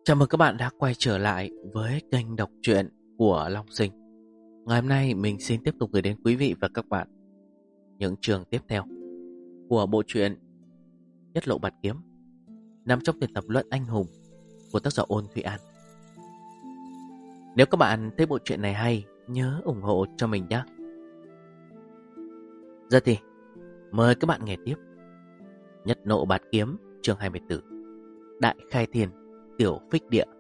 Chào mừng các bạn đã quay trở lại với kênh đọc truyện của Long Sinh. Ngày hôm nay mình xin tiếp tục gửi đến quý vị và các bạn những chương tiếp theo của bộ truyện Nhất Lộ Bạt Kiếm, nằm trong tuyển tập Luận Anh Hùng của tác giả Ôn Thụy An. Nếu các bạn thấy bộ truyện này hay, nhớ ủng hộ cho mình nhé. Giờ thì mời các bạn nghe tiếp Nhất Lộ Bạt Kiếm chương 24, Đại Khai Thiên Tiểu Phích Địa.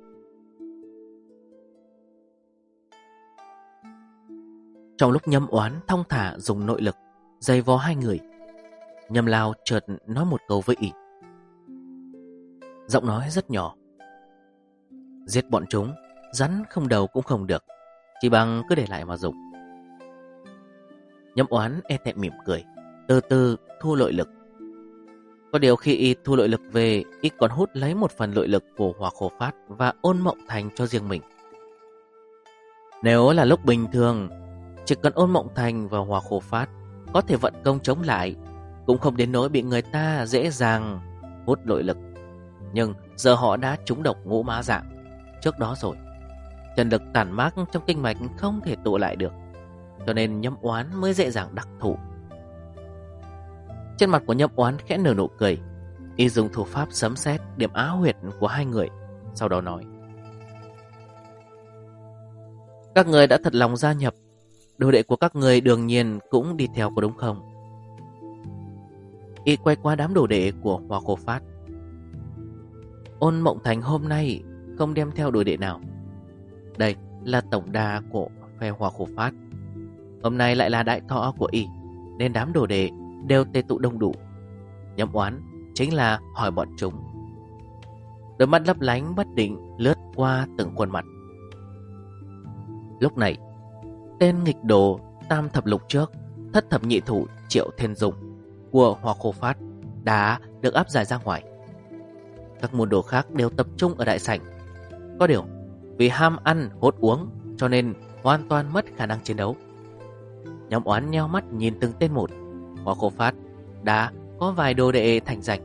Trong lúc Nhâm Oán thong thả dùng nội lực giày vò hai người, Nhâm Lao chợt nói một câu với ỷ. Giọng nói rất nhỏ. Giết bọn chúng, rắn không đầu cũng không được, chỉ bằng cứ để lại mà dùng. Nhâm Oán e thẹn mỉm cười, từ từ thu nội lực. Có điều khi y thu nội lực về, y còn hút lấy một phần nội lực của Hỏa Khổ Phát và Ôn Mộng Thành cho riêng mình. Nếu là lúc bình thường, chỉ cần Ôn Mộng Thành và Hỏa Khổ Phát có thể vận công chống lại, cũng không đến nỗi bị người ta dễ dàng hút nội lực. Nhưng giờ họ đã trúng độc ngũ mã dạng trước đó rồi. Chân lực tản mát trong kinh mạch không thể tụ lại được, cho nên Nhâm Oán mới dễ dàng đắc thủ. Trên mặt của Nhâm Oán khẽ nở nụ cười. Y dùng thủ pháp sấm sét điểm á huyệt của hai người, sau đó nói: các người đã thật lòng gia nhập, đồ đệ của các người đương nhiên cũng đi theo, có đúng không? Y quay qua đám đồ đệ của Hỏa Khổ Phát. Ôn Mộng Thành hôm nay không đem theo đồ đệ nào. Đây là tổng đà của phe Hỏa Khổ Phát. Hôm nay lại là đại thọ của y, nên đám đồ đệ đều tề tụ đông đủ. Nhâm Oán chính là hỏi bọn chúng. Đôi mắt lấp lánh bất định lướt qua từng khuôn mặt. Lúc này, tên nghịch đồ tam thập lục trước, thất thập nhị thủ Triệu Thiên Dung của Hỏa Khổ Phát đã được áp giải ra ngoài. Các môn đồ khác đều tập trung ở đại sảnh. Có điều vì ham ăn hốt uống cho nên hoàn toàn mất khả năng chiến đấu. Nhâm Oán nheo mắt nhìn từng tên một. Hỏa Khổ Phát đã có vài đồ đệ thành danh: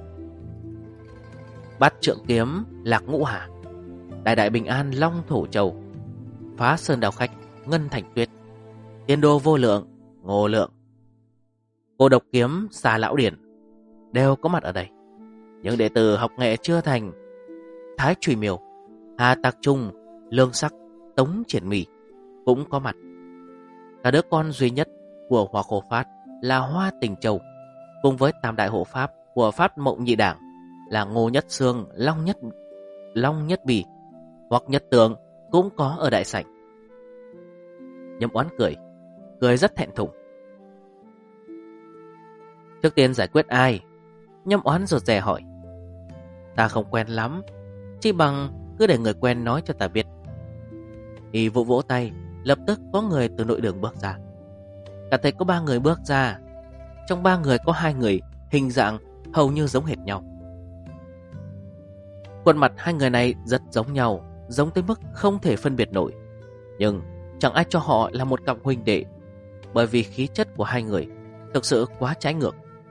Bát Trượng Kiếm Lạc Ngũ Hà, Đại Đại Bình An Long Thổ Châu, Phá Sơn Đào Khách Ngân Thành Tuyết, Tiên Đô Vô Lượng Ngô Lượng, Cô Độc Kiếm Xà Lão Điển đều có mặt ở đây. Những đệ tử học nghệ chưa thành Thái Trùy Miêu, Hà Tạc Trung, Lương Sắc, Tống Triển Mì cũng có mặt. Cả đứa con duy nhất của Hỏa Khổ Phát là Hoa Tình Châu, cùng với tam đại hộ pháp của Pháp Mộng Nhị Đảng là Ngô Nhất Xương, Long Nhất Bì, hoặc Nhất Tường cũng có ở đại sảnh. Nhâm Oán cười rất thẹn thùng. Trước tiên giải quyết ai? Nhâm Oán rụt rè hỏi. Ta không quen lắm, chỉ bằng cứ để người quen nói cho ta biết. Y vỗ vỗ tay, lập tức có người từ nội đường bước ra. Cả thấy có 3 người bước ra. Trong 3 người có 2 người hình dạng hầu như giống hệt nhau. Khuôn mặt 2 người này rất giống nhau, giống tới mức không thể phân biệt nổi. Nhưng chẳng ai cho họ là một cặp huynh đệ, bởi vì khí chất của 2 người thực sự quá trái ngược.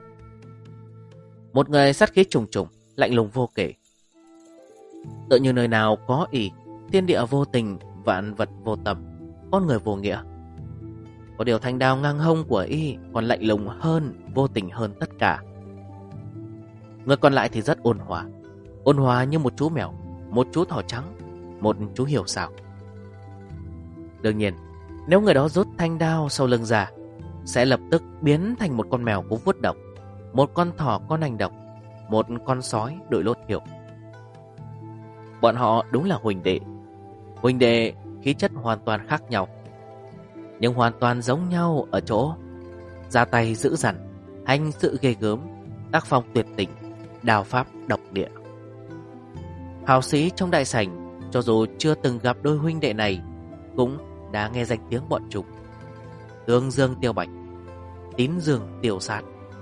Một người sát khí trùng trùng, lạnh lùng vô kể, tựa như nơi nào có ỷ, thiên địa vô tình, vạn vật vô tâm, con người vô nghĩa. Có điều thanh đao ngang hông của y còn lạnh lùng hơn, vô tình hơn tất cả. Người còn lại thì rất ôn hòa như một chú mèo, một chú thỏ trắng, một chú hiểu xào. Đương nhiên, nếu người đó rút thanh đao sau lưng ra, sẽ lập tức biến thành một con mèo có vuốt độc, một con thỏ có nanh độc, một con sói đội lốt hiểu. Bọn họ đúng là huynh đệ khí chất hoàn toàn khác nhau, nhưng hoàn toàn giống nhau ở chỗ ra tay dữ dằn, hành sự ghê gớm, tác phong tuyệt tình, đao pháp độc địa. Hào sĩ trong đại sảnh cho dù chưa từng gặp đôi huynh đệ này cũng đã nghe danh tiếng bọn chúng: Tương Dương Tiêu Bạch, Tín Dương Tiêu Sát.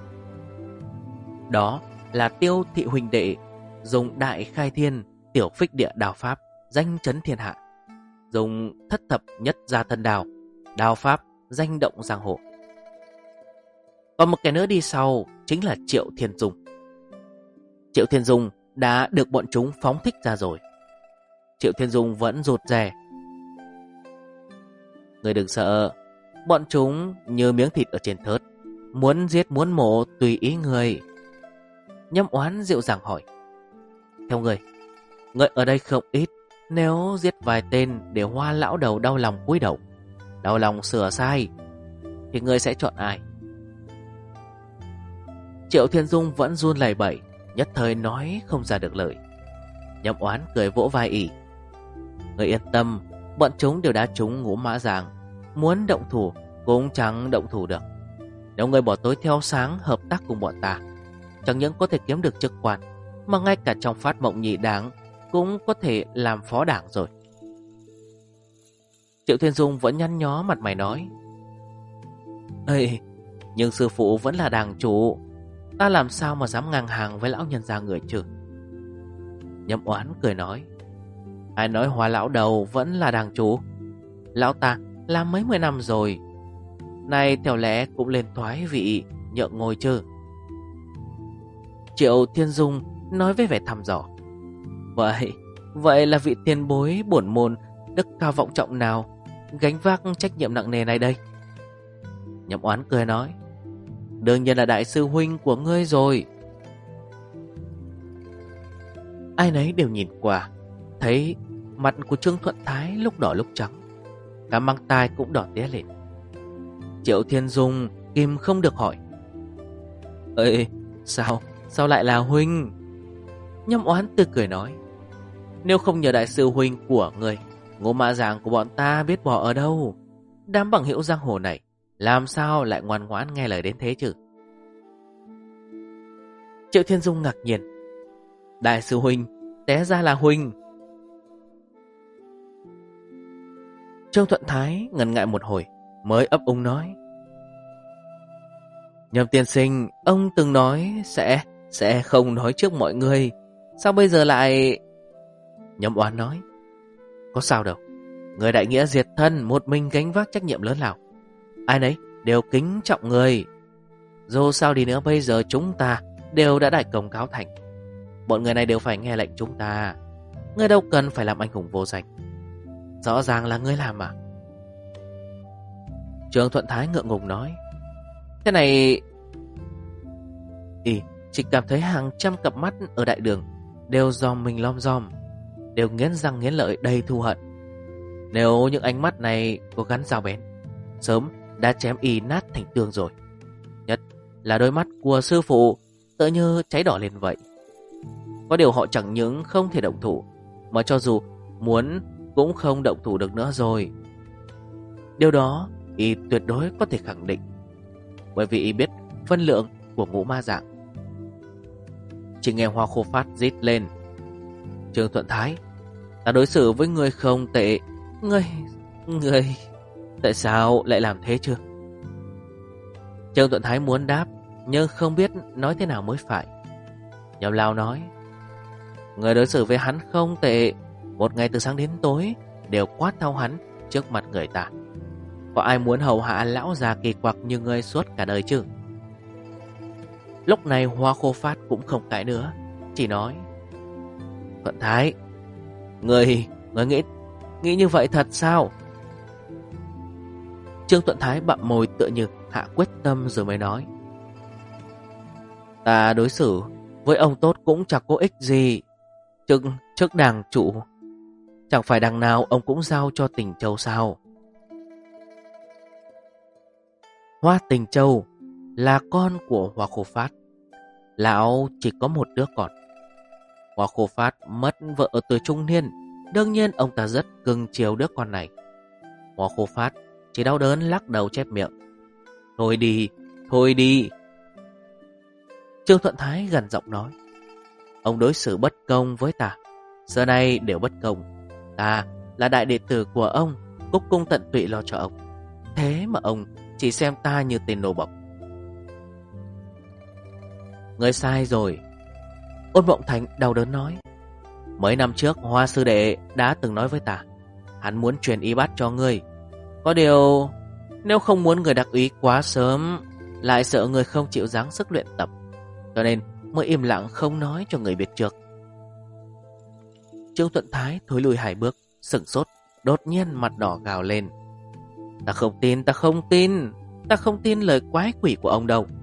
Đó là Tiêu thị huynh đệ dùng Đại Khai Thiên Tiểu Phích Địa đao pháp danh chấn thiên hạ, dùng thất thập nhất gia thân đao pháp danh động giang hồ. Còn một kẻ nữa đi sau chính là Triệu Thiên Dung. Triệu Thiên Dung đã được bọn chúng phóng thích ra rồi. Triệu Thiên Dung vẫn rụt rè. Người đừng sợ, bọn chúng như miếng thịt ở trên thớt, muốn giết muốn mổ tùy ý người. Nhâm Oán dịu dàng hỏi. Theo người ở đây không ít, nếu giết vài tên để Hoa lão đầu đau lòng cúi đầu, đau lòng sửa sai, thì người sẽ chọn ai? Triệu Thiên Dung vẫn run lẩy bẩy, nhất thời nói không ra được lời. Nhâm Oán cười vỗ vai ỉ. Người yên tâm, bọn chúng đều đã trúng Ngũ Mã Giàng, muốn động thủ cũng chẳng động thủ được. Nếu người bỏ tối theo sáng hợp tác cùng bọn ta, chẳng những có thể kiếm được chức quan, mà ngay cả trong Phát Mộng Nhị Đảng cũng có thể làm phó đảng rồi. Triệu Thiên Dung vẫn nhăn nhó mặt mày nói. Ê, nhưng sư phụ vẫn là đảng chủ, ta làm sao mà dám ngang hàng với lão nhân gia người chứ? Nhâm Oán cười nói. Ai nói Hoa lão đầu vẫn là đảng chủ? Lão ta làm mấy mươi năm rồi, nay theo lẽ cũng lên thoái vị nhượng ngôi chứ. Triệu Thiên Dung nói với vẻ thăm dò. Vậy là vị tiền bối bổn môn đức cao vọng trọng nào gánh vác trách nhiệm nặng nề này đây? Nhâm Oán cười nói. Đương nhiên là đại sư huynh của ngươi rồi. Ai nấy đều nhìn qua, thấy mặt của Trương Thuận Thái lúc đỏ lúc trắng, cả mang tai cũng đỏ tía lên. Triệu Thiên Dung kìm không được hỏi. Ê, sao lại là huynh? Nhâm Oán tươi cười nói. Nếu không nhờ đại sư huynh của người, Ngũ Mã Giàng của bọn ta biết bỏ ở đâu. Đám bằng hữu giang hồ này làm sao lại ngoan ngoãn nghe lời đến thế chứ? Triệu Thiên Dung ngạc nhiên. Đại sư huynh, té ra là huynh. Trương Thuận Thái ngần ngại một hồi mới ấp úng nói. Nhâm tiên sinh, ông từng nói sẽ không nói trước mọi người, sao bây giờ lại... Nhâm Oán nói. Có sao đâu, người đại nghĩa diệt thân một mình gánh vác trách nhiệm lớn lao, ai nấy đều kính trọng người. Dù sao đi nữa bây giờ chúng ta đều đã đại công cáo thành, bọn người này đều phải nghe lệnh chúng ta. Ngươi đâu cần phải làm anh hùng vô danh, rõ ràng là ngươi làm mà. Trương Thuận Thái ngượng ngùng nói. Thế này... Chỉ cảm thấy hàng trăm cặp mắt ở đại đường đều dòm mình lom dòm, đều nghiến răng nghiến lợi đầy thù hận. Nếu những ánh mắt này có gắn dao bén, sớm đã chém nát thành tương rồi. Nhất là đôi mắt của sư phụ tựa như cháy đỏ lên vậy. Có điều họ chẳng những không thể động thủ, mà cho dù muốn cũng không động thủ được nữa rồi. Điều đó tuyệt đối có thể khẳng định, bởi vì biết phân lượng của Ngũ Ma Giảng. Chỉ nghe Hoa Khô Phát rít lên. Trương Thuận Thái, ta đối xử với người không tệ. Ngươi tại sao lại làm thế chứ? Trương Thuận Thái muốn đáp, nhưng không biết nói thế nào mới phải. Nhâm Lao nói. Người đối xử với hắn không tệ, một ngày từ sáng đến tối đều quát thao hắn trước mặt người ta. Có ai muốn hầu hạ lão già kỳ quặc như ngươi suốt cả đời chứ? Lúc này Hoa Khô Phát cũng không cãi nữa, chỉ nói. Thuận Thái, Người nghĩ như vậy thật sao? Trương Thuận Thái bặm môi tựa như hạ quyết tâm rồi mới nói. Ta đối xử với ông tốt cũng chẳng có ích gì. Trước đàng chủ, chẳng phải đằng nào ông cũng giao cho Tình Châu sao? Hoa Tình Châu là con của Hoa Khô Phát. Lão chỉ có một đứa con. Hoa Khô Phát mất vợ ở tuổi trung niên, đương nhiên ông ta rất cưng chiều đứa con này. Hoa Khô Phát chỉ đau đớn lắc đầu chép miệng. Thôi đi. Trương Thuận Thái gần giọng nói. Ông đối xử bất công với ta, giờ này đều bất công. Ta là đại đệ tử của ông, cúc cung tận tụy lo cho ông. Thế mà ông chỉ xem ta như tên nô bộc. Ngươi sai rồi. Ôn Mộng Thành đau đớn nói. Mấy năm trước Hoa sư đệ đã từng nói với ta, hắn muốn truyền y bát cho ngươi. Có điều nếu không muốn người đắc ý quá sớm, lại sợ người không chịu dáng sức luyện tập, cho nên mới im lặng không nói cho người biết trước. Trương Thuận Thái thối lùi 2 bước, sửng sốt, đột nhiên mặt đỏ gào lên. Ta không tin, ta không tin, ta không tin lời quái quỷ của ông đâu.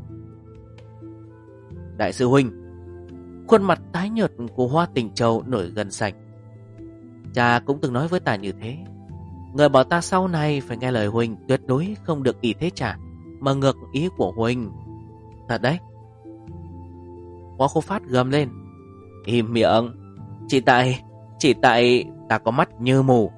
Đại sư huynh, khuôn mặt tái nhợt của Hoa Tình Châu nổi gân xanh. Cha cũng từng nói với ta như thế. Người bảo ta sau này phải nghe lời huynh, tuyệt đối không được ý thế cha, mà ngược ý của huynh. Thật đấy. Hoa Khô Phát gầm lên. Im miệng. Chỉ tại ta có mắt như mù.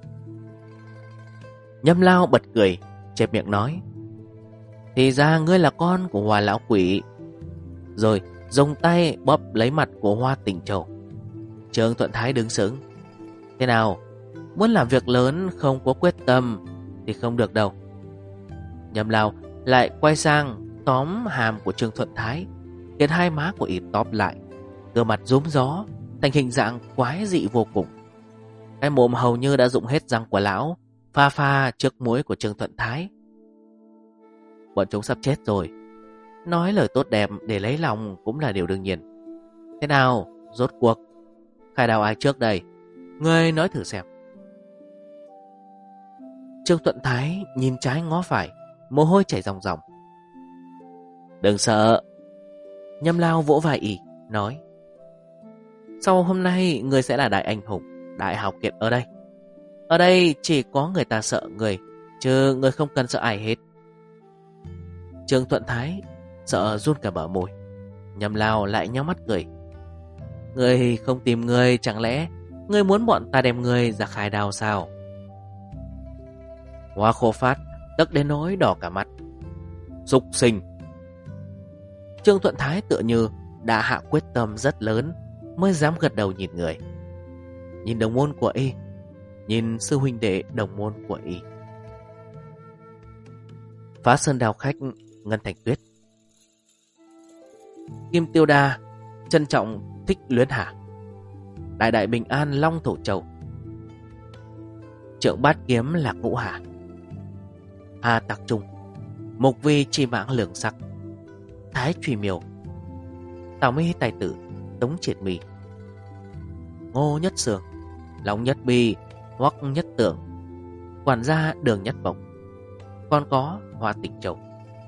Nhâm Lao bật cười, chẹp miệng nói. Thì ra ngươi là con của Hoa lão quỷ. Rồi dùng tay bóp lấy mặt của Hoa Tình Châu. Trương Thuận Thái đứng sững. Thế nào, muốn làm việc lớn không có quyết tâm thì không được đâu. Nhâm Lao lại quay sang tóm hàm của Trương Thuận Thái, khiến 2 má của y tóp lại, gương mặt rúm gió thành hình dạng quái dị vô cùng. Cái mồm hầu như đã rụng hết răng của lão, pha pha trước mũi của Trương Thuận Thái. Bọn chúng sắp chết rồi, nói lời tốt đẹp để lấy lòng cũng là điều đương nhiên. Thế nào, rốt cuộc khai đao ai trước đây? Ngươi nói thử xem. Trương Thuận Thái nhìn trái ngó phải, mồ hôi chảy ròng ròng. Đừng sợ. Nhâm Lao vỗ vai y, nói. Sau hôm nay ngươi sẽ là đại anh hùng, đại hào kiệt ở đây. Ở đây chỉ có người ta sợ ngươi, chứ ngươi không cần sợ ai hết. Trương Thuận Thái sợ run cả bờ môi. Nhâm Lao lại nhắm mắt cười. Ngươi không tìm ngươi, chẳng lẽ ngươi muốn bọn ta đem ngươi ra khai đao sao? Hoa Khô Phát tức đến nỗi đỏ cả mắt. Súc sinh. Trương Thuận Thái tựa như đã hạ quyết tâm rất lớn mới dám gật đầu nhìn người. Nhìn đồng môn của y, nhìn sư huynh đệ đồng môn của y. Phá Sơn Đao Khách, Ngân Thành Tuyết. Kim Tiêu Đa trân trọng Thích Luyến Hà. Đại đại bình an Long Thổ Châu. Trượng Bát Kiếm Lạc Vũ Hà. Hà Tạc Trung. Mục Vi Chi Mãng Lường Sắc. Thái Truy Miêu. Tào Mi Tài Tử Tống Triệt Mi. Ngô Nhất Sương, Long Nhất Bi, Hoắc Nhất Tưởng, quản gia Đường Nhất Bổng, còn có Hoa Tình Châu.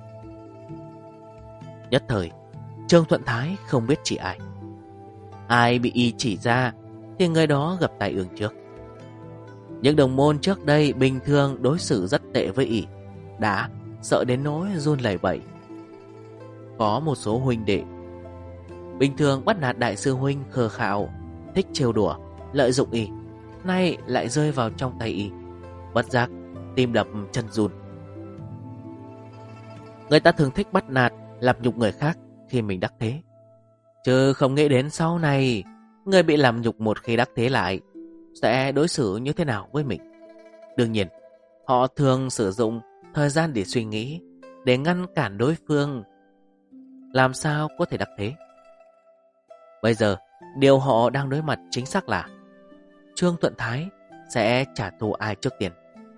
Nhất thời Trương Thuận Thái không biết chỉ ai. Ai bị y chỉ ra thì người đó gặp tai ương trước. Những đồng môn trước đây bình thường đối xử rất tệ với y, đã sợ đến nỗi run lẩy bẩy. Có một số huynh đệ bình thường bắt nạt đại sư huynh khờ khạo, thích trêu đùa, lợi dụng y, nay lại rơi vào trong tay y, bất giác tim đập chân run. Người ta thường thích bắt nạt, làm nhục người khác khi mình đắc thế, chứ không nghĩ đến sau này người bị làm nhục một khi đắc thế lại sẽ đối xử như thế nào với mình. Đương nhiên, họ thường sử dụng thời gian để suy nghĩ, để ngăn cản đối phương làm sao có thể đắc thế. Bây giờ, điều họ đang đối mặt chính xác là Trương Thuận Thái sẽ trả thù ai trước tiên.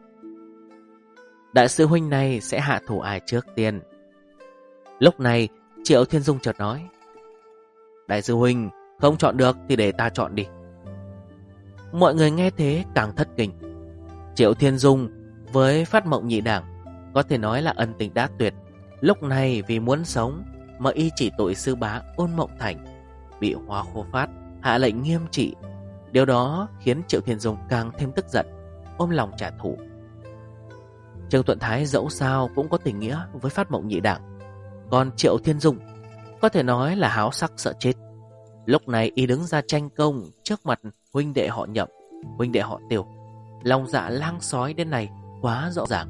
Đại sư huynh này sẽ hạ thủ ai trước tiên. Lúc này Triệu Thiên Dung chợt nói, đại sư huynh không chọn được thì để ta chọn đi. Mọi người nghe thế càng thất kinh. Triệu Thiên Dung với Phát Mộng Nhị Đảng có thể nói là ân tình đã tuyệt. Lúc này vì muốn sống mà y chỉ tội sư bá Ôn Mộng Thành bị Hoa Khô Phát hạ lệnh nghiêm trị. Điều đó khiến Triệu Thiên Dung càng thêm tức giận, ôm lòng trả thù. Trương Thuận Thái dẫu sao cũng có tình nghĩa với Phát Mộng Nhị Đảng, còn Triệu Thiên Dung có thể nói là háo sắc sợ chết. Lúc này y đứng ra tranh công trước mặt huynh đệ họ Nhậm, huynh đệ họ Tiêu, lòng dạ lang sói đến này quá rõ ràng.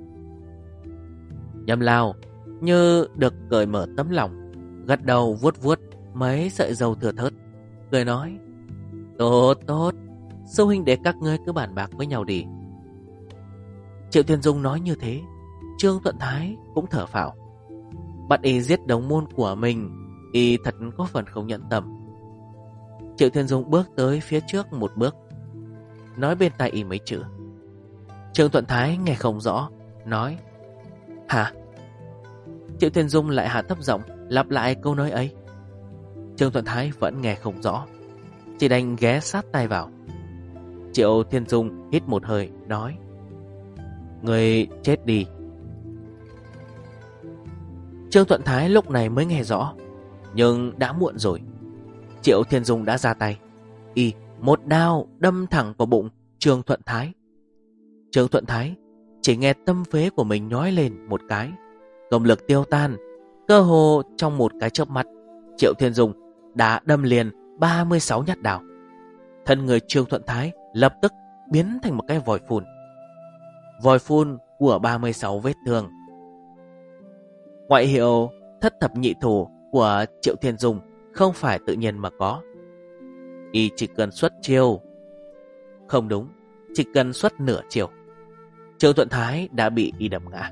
Nhâm Lao như được cởi mở tấm lòng, gật đầu vuốt vuốt mấy sợi râu thừa thớt, cười nói, tốt tốt, sư huynh đệ các ngươi cứ bàn bạc với nhau đi. Triệu Thiên Dung nói như thế, Trương Thuận Thái cũng thở phào. Bắt y giết đồng môn của mình, y thật có phần không nhận tâm. Triệu Thiên Dung bước tới phía trước một bước, nói bên tai y mấy chữ. Trương Thuận Thái nghe không rõ, nói, hả? Triệu Thiên Dung lại hạ thấp giọng lặp lại câu nói ấy. Trương Thuận Thái vẫn nghe không rõ. chỉ đành ghé sát tai vào. Triệu Thiên Dung hít một hơi nói: Người chết đi. Trương Thuận Thái lúc này mới nghe rõ, nhưng đã muộn rồi. Triệu Thiên Dung đã ra tay, y một đao đâm thẳng vào bụng Trương Thuận Thái. Trương Thuận Thái chỉ nghe tâm phế của mình nhói lên một cái, công lực tiêu tan. Cơ hồ trong một cái chớp mắt, Triệu Thiên Dung đã đâm liền 36 nhát đao. Thân người Trương Thuận Thái lập tức biến thành một cái vòi phun. Vòi phun của 36 vết thương. Ngoại hiệu thất thập nhị thủ của Triệu Thiên Dung không phải tự nhiên mà có. Y chỉ cần xuất chiêu, không đúng, chỉ cần xuất nửa chiêu, Trương Thuận Thái đã bị y đập ngã.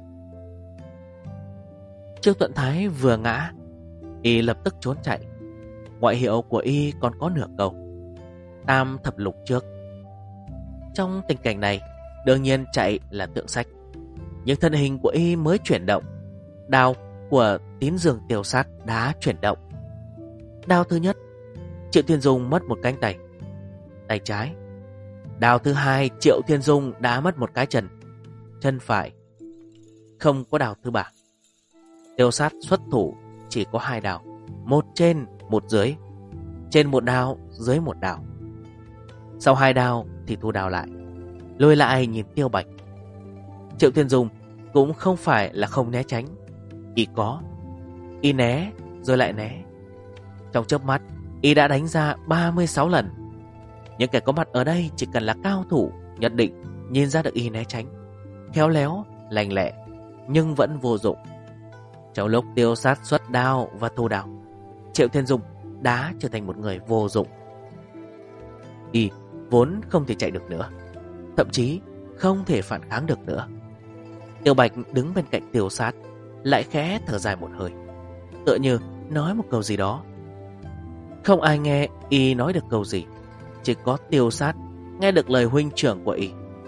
Trương Thuận Thái vừa ngã, y lập tức trốn chạy. Ngoại hiệu của y còn có nửa câu: tam thập lục trước. Trong tình cảnh này, đương nhiên chạy là thượng sách. Nhưng thân hình của y mới chuyển động, đao của Tín Dương Tiêu Sát đã chuyển động. Đao thứ nhất, Triệu Thiên Dung mất một cánh tay, tay trái. Đao thứ hai, Triệu Thiên Dung đã mất một cái chân, chân phải. Không có đao thứ ba. Tiêu Sát xuất thủ chỉ có 2 đao, một trên một dưới, trên một đao, dưới một đao. Sau 2 đao thì thu đao lại, lùi lại nhìn Tiêu Bạch. Triệu Thiên Dung cũng không phải là không né tránh, y có, y né rồi lại né. Trong chớp mắt, y đã đánh ra 36 lần. Những kẻ có mặt ở đây chỉ cần là cao thủ nhất định nhìn ra được y né tránh, khéo léo, lành lẹ, nhưng vẫn vô dụng. Trong lúc Tiêu Sát xuất đao và thu đao, Triệu Thiên Dung đã trở thành một người vô dụng. Y vốn không thể chạy được nữa, thậm chí không thể phản kháng được nữa. Tiêu Bạch đứng bên cạnh Tiêu Sát, lại khẽ thở dài một hơi, tựa như nói một câu gì đó. Không ai nghe y nói được câu gì, chỉ có Tiêu Sát nghe được lời huynh trưởng của y.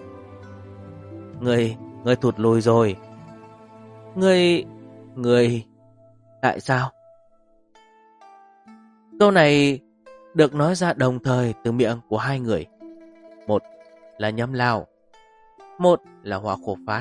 Người thụt lùi rồi. Người tại sao? Câu này được nói ra đồng thời từ miệng của 2 người. Một là Nhâm Lao, một là Hoa Khổ Phát.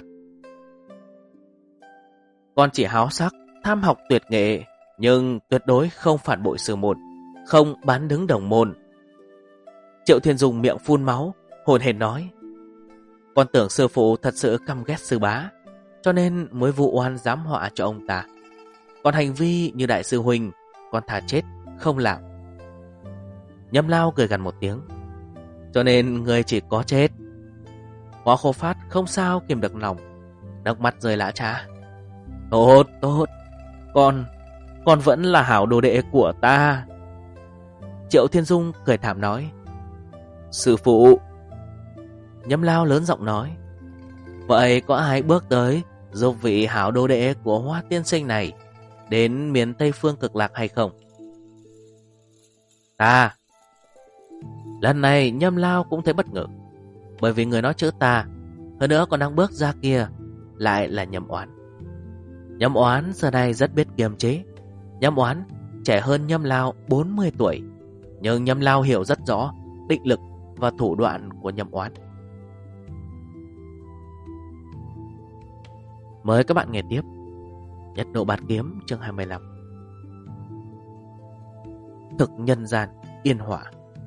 Con chỉ háo sắc, tham học tuyệt nghệ, nhưng tuyệt đối không phản bội sư môn, không bán đứng đồng môn. Triệu Thiên Dung miệng phun máu, hồn hển nói: Con tưởng sư phụ thật sự căm ghét sư bá, cho nên mới vụ oan giám họa cho ông ta. Còn hành vi như đại sư huynh, con thà chết không làm. Nhâm Lao cười gằn một tiếng: Cho nên người chỉ có chết. Hoa Khổ Phát không sao kiềm được lòng, nước mắt rơi lã trá. Tốt, con vẫn là hảo đồ đệ của ta. Triệu Thiên Dung cười thảm nói: Sư phụ. Nhâm Lao lớn giọng nói: Vậy có ai bước tới giúp vị hảo đồ đệ của Hoa tiên sinh này đến miền Tây Phương Cực Lạc hay không? Ta. Lần này Nhâm Lao cũng thấy bất ngờ, bởi vì người nói chữ ta, hơn nữa còn đang bước ra kia, lại là Nhâm Oán. Nhâm Oán giờ này rất biết kiềm chế. Nhâm Oán trẻ hơn Nhâm Lao 40 tuổi, nhưng Nhâm Lao hiểu rất rõ định lực và thủ đoạn của Nhâm Oán. Mời các bạn nghe tiếp Nhất Nộ Bát Kiếm chương 25. Thực nhân gian yên hỏa.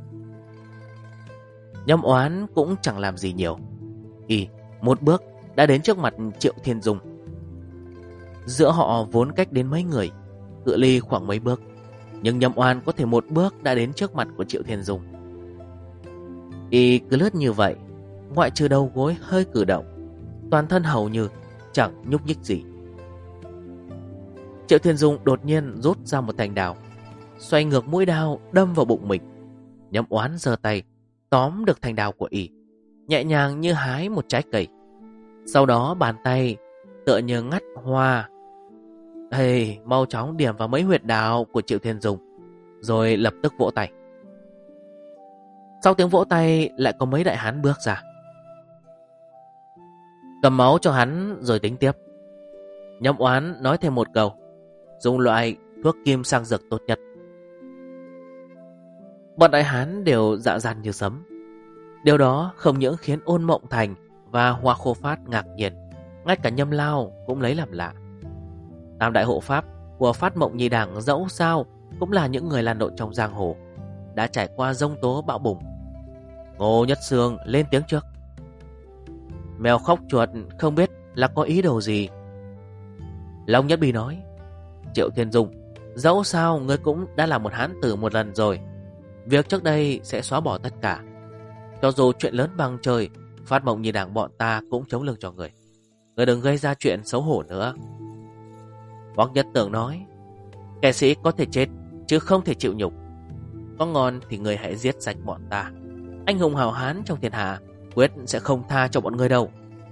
Nhâm Oán cũng chẳng làm gì nhiều, y một bước đã đến trước mặt Triệu Thiên Dung. Giữa họ vốn cách đến mấy người, cự ly khoảng mấy bước, nhưng Nhâm Oán có thể một bước đã đến trước mặt của Triệu Thiên Dung. Y cứ lướt như vậy, ngoại trừ đầu gối hơi cử động, toàn thân hầu như chẳng nhúc nhích gì. Triệu Thiên Dung đột nhiên rút ra một thanh đao, xoay ngược mũi đao đâm vào bụng mình. Nhâm Oán giơ tay tóm được thanh đao của y, nhẹ nhàng như hái một trái cây. Sau đó bàn tay tựa như ngắt hoa, mau chóng điểm vào mấy huyệt đạo của Triệu Thiên Dung, rồi lập tức vỗ tay. Sau tiếng vỗ tay lại có mấy đại hán bước ra. Cầm máu cho hắn rồi tính tiếp. Nhâm Oán nói thêm một câu: dùng loại thuốc kim sang dược tốt nhất. Bọn đại hán đều dạ dàn như sấm. Điều đó không những khiến Ôn Mộng Thành và Hoa Khô Phát ngạc nhiên, ngay cả Nhâm Lao cũng lấy làm lạ. Tam đại hộ pháp của Phát Mộng Nhị Đảng dẫu sao cũng là những người lăn lộn trong giang hồ, đã trải qua giông tố bão bùng. Ngô Nhất Sương lên tiếng trước. Mèo khóc chuột không biết là có ý đồ gì. Long Nhất Bì nói, Triệu Thiên Dung, dẫu sao ngươi cũng đã là một hán tử một lần rồi. Việc trước đây sẽ xóa bỏ tất cả. Cho dù chuyện lớn bằng trời, Phát Mộng Nhị Đảng bọn ta cũng chống lưng cho người. Ngươi đừng gây ra chuyện xấu hổ nữa. Hoắc Nhất Tường nói, kẻ sĩ có thể chết chứ không thể chịu nhục. Có ngon thì người hãy giết sạch bọn ta. Anh hùng hào hán trong thiên hạ quyết sẽ không tha cho bọn người đâu.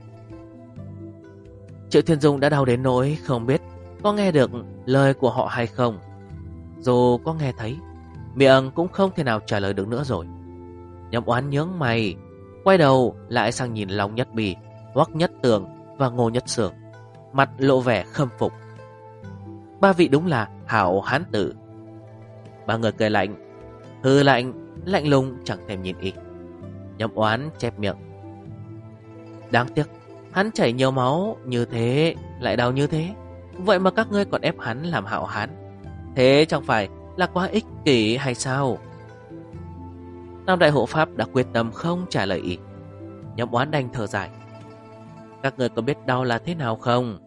Triệu Thiên Dung đã đau đến nỗi không biết có nghe được lời của họ hay không. Dù có nghe thấy, miệng cũng không thể nào trả lời được nữa rồi. Nhậm Oán nhướng mày, quay đầu lại sang nhìn Long Nhất Bì, Hoắc Nhất Tường và Ngô Nhất Sương, mặt lộ vẻ khâm phục. Ba vị đúng là hảo hán tử. Ba người cười lạnh, hư lạnh, lạnh lùng chẳng thèm nhìn y. Nhậm Oán chép miệng, đáng tiếc hắn chảy nhiều máu như thế, lại đau như thế, vậy mà các ngươi còn ép hắn làm hảo hán. Thế chẳng phải là quá ích kỷ hay sao? Tam đại hộ pháp đã quyết tâm không trả lời y. Nhậm Oán đành thở dài, các ngươi có biết đau là thế nào không?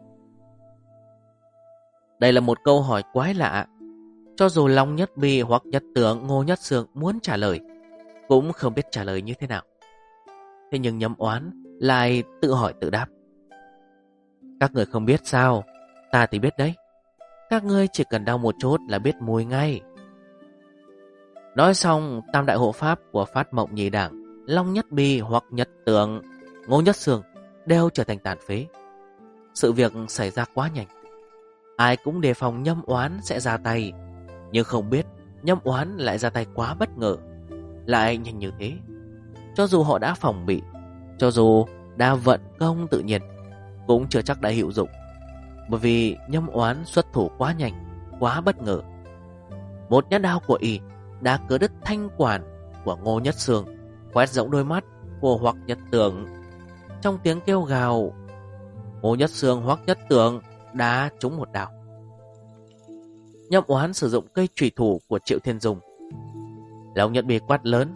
Đây là một câu hỏi quái lạ. Cho dù Long Nhất Bì hoặc Nhất Tướng, Ngô Nhất Sương muốn trả lời, cũng không biết trả lời như thế nào. Thế nhưng Nhậm Oán lại tự hỏi tự đáp, các người không biết sao? Ta thì biết đấy. Các ngươi chỉ cần đau một chút là biết mùi ngay. Nói xong, tam đại hộ pháp của Phát Mộng Nhị Đảng, Long Nhất Bì hoặc Nhất Tướng, Ngô Nhất Sương đều trở thành tàn phế. Sự việc xảy ra quá nhanh. Ai cũng đề phòng Nhâm Oán sẽ ra tay, nhưng không biết Nhâm Oán lại ra tay quá bất ngờ, lại nhanh như thế. Cho dù họ đã phòng bị, cho dù đã vận công tự nhiên, cũng chưa chắc đã hữu dụng, bởi vì Nhâm Oán xuất thủ quá nhanh, quá bất ngờ. Một nhát đao của y đã cứa đứt thanh quản của Ngô Nhất Sương, quét rỗng đôi mắt của Hoắc Nhất Tường. Trong tiếng kêu gào, Ngô Nhất Sương, Hoắc Nhất Tường đã trúng một đao. Nhâm Oán sử dụng cây chủy thủ của Triệu Thiên Dung. Long Nhất Bì quát lớn,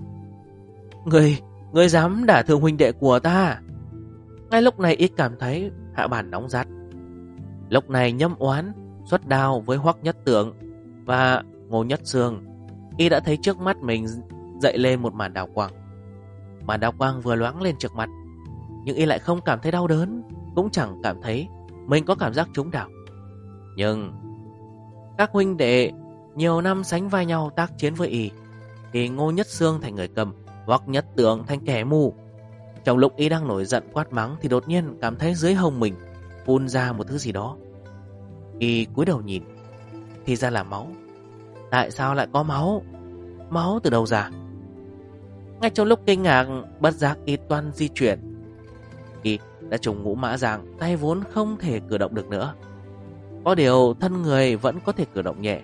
Ngươi dám đả thương huynh đệ của ta? Ngay lúc này y cảm thấy hạ bàn nóng rát. Lúc này Nhâm Oán xuất đao với Hoắc Nhất Tường và Ngô Nhất Sương. Y đã thấy trước mắt mình dậy lên một màn đào quang. Màn đào quang vừa loáng lên trước mặt, nhưng y lại không cảm thấy đau đớn, cũng chẳng cảm thấy mình có cảm giác trúng đào. Nhưng các huynh đệ nhiều năm sánh vai nhau tác chiến với y, thì Ngô Nhất Sương thành người cầm, Hoắc Nhất Tường thành kẻ mù. Trong lúc y đang nổi giận quát mắng thì đột nhiên cảm thấy dưới hông mình phun ra một thứ gì đó. Y cúi đầu nhìn, thì ra là máu. Tại sao lại có máu? Máu từ đâu ra? Ngay trong lúc kinh ngạc, bất giác y toan di chuyển. Y đã trùng ngũ mã giang, tay vốn không thể cử động được nữa. Có điều thân người vẫn có thể cử động nhẹ.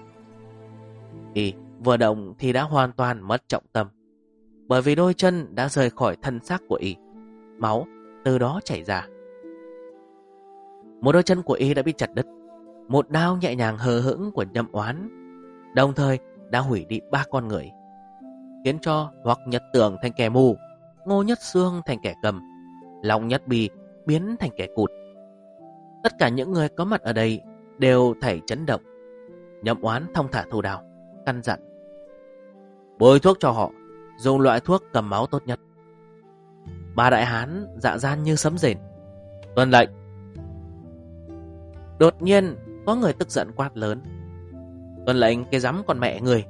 Y vừa động thì đã hoàn toàn mất trọng tâm, bởi vì đôi chân đã rời khỏi thân xác của y. Máu từ đó chảy ra. Một đôi chân của y đã bị chặt đứt. Một đao nhẹ nhàng hờ hững của Nhâm Oán đồng thời đã hủy đi 3 con người, khiến cho Hoắc Nhất Tường thành kẻ mù, Ngô Nhất Sương thành kẻ cầm, Long Nhất Bì biến thành kẻ cụt. Tất cả những người có mặt ở đây đều thảy chấn động. Nhâm Oán thong thả thu đao, căn dặn, bôi thuốc cho họ, dùng loại thuốc cầm máu tốt nhất. 3 đại hán dạ gian như sấm rền, tuân lệnh. Đột nhiên có người tức giận quát lớn, tuân lệnh cái rắm con mẹ người.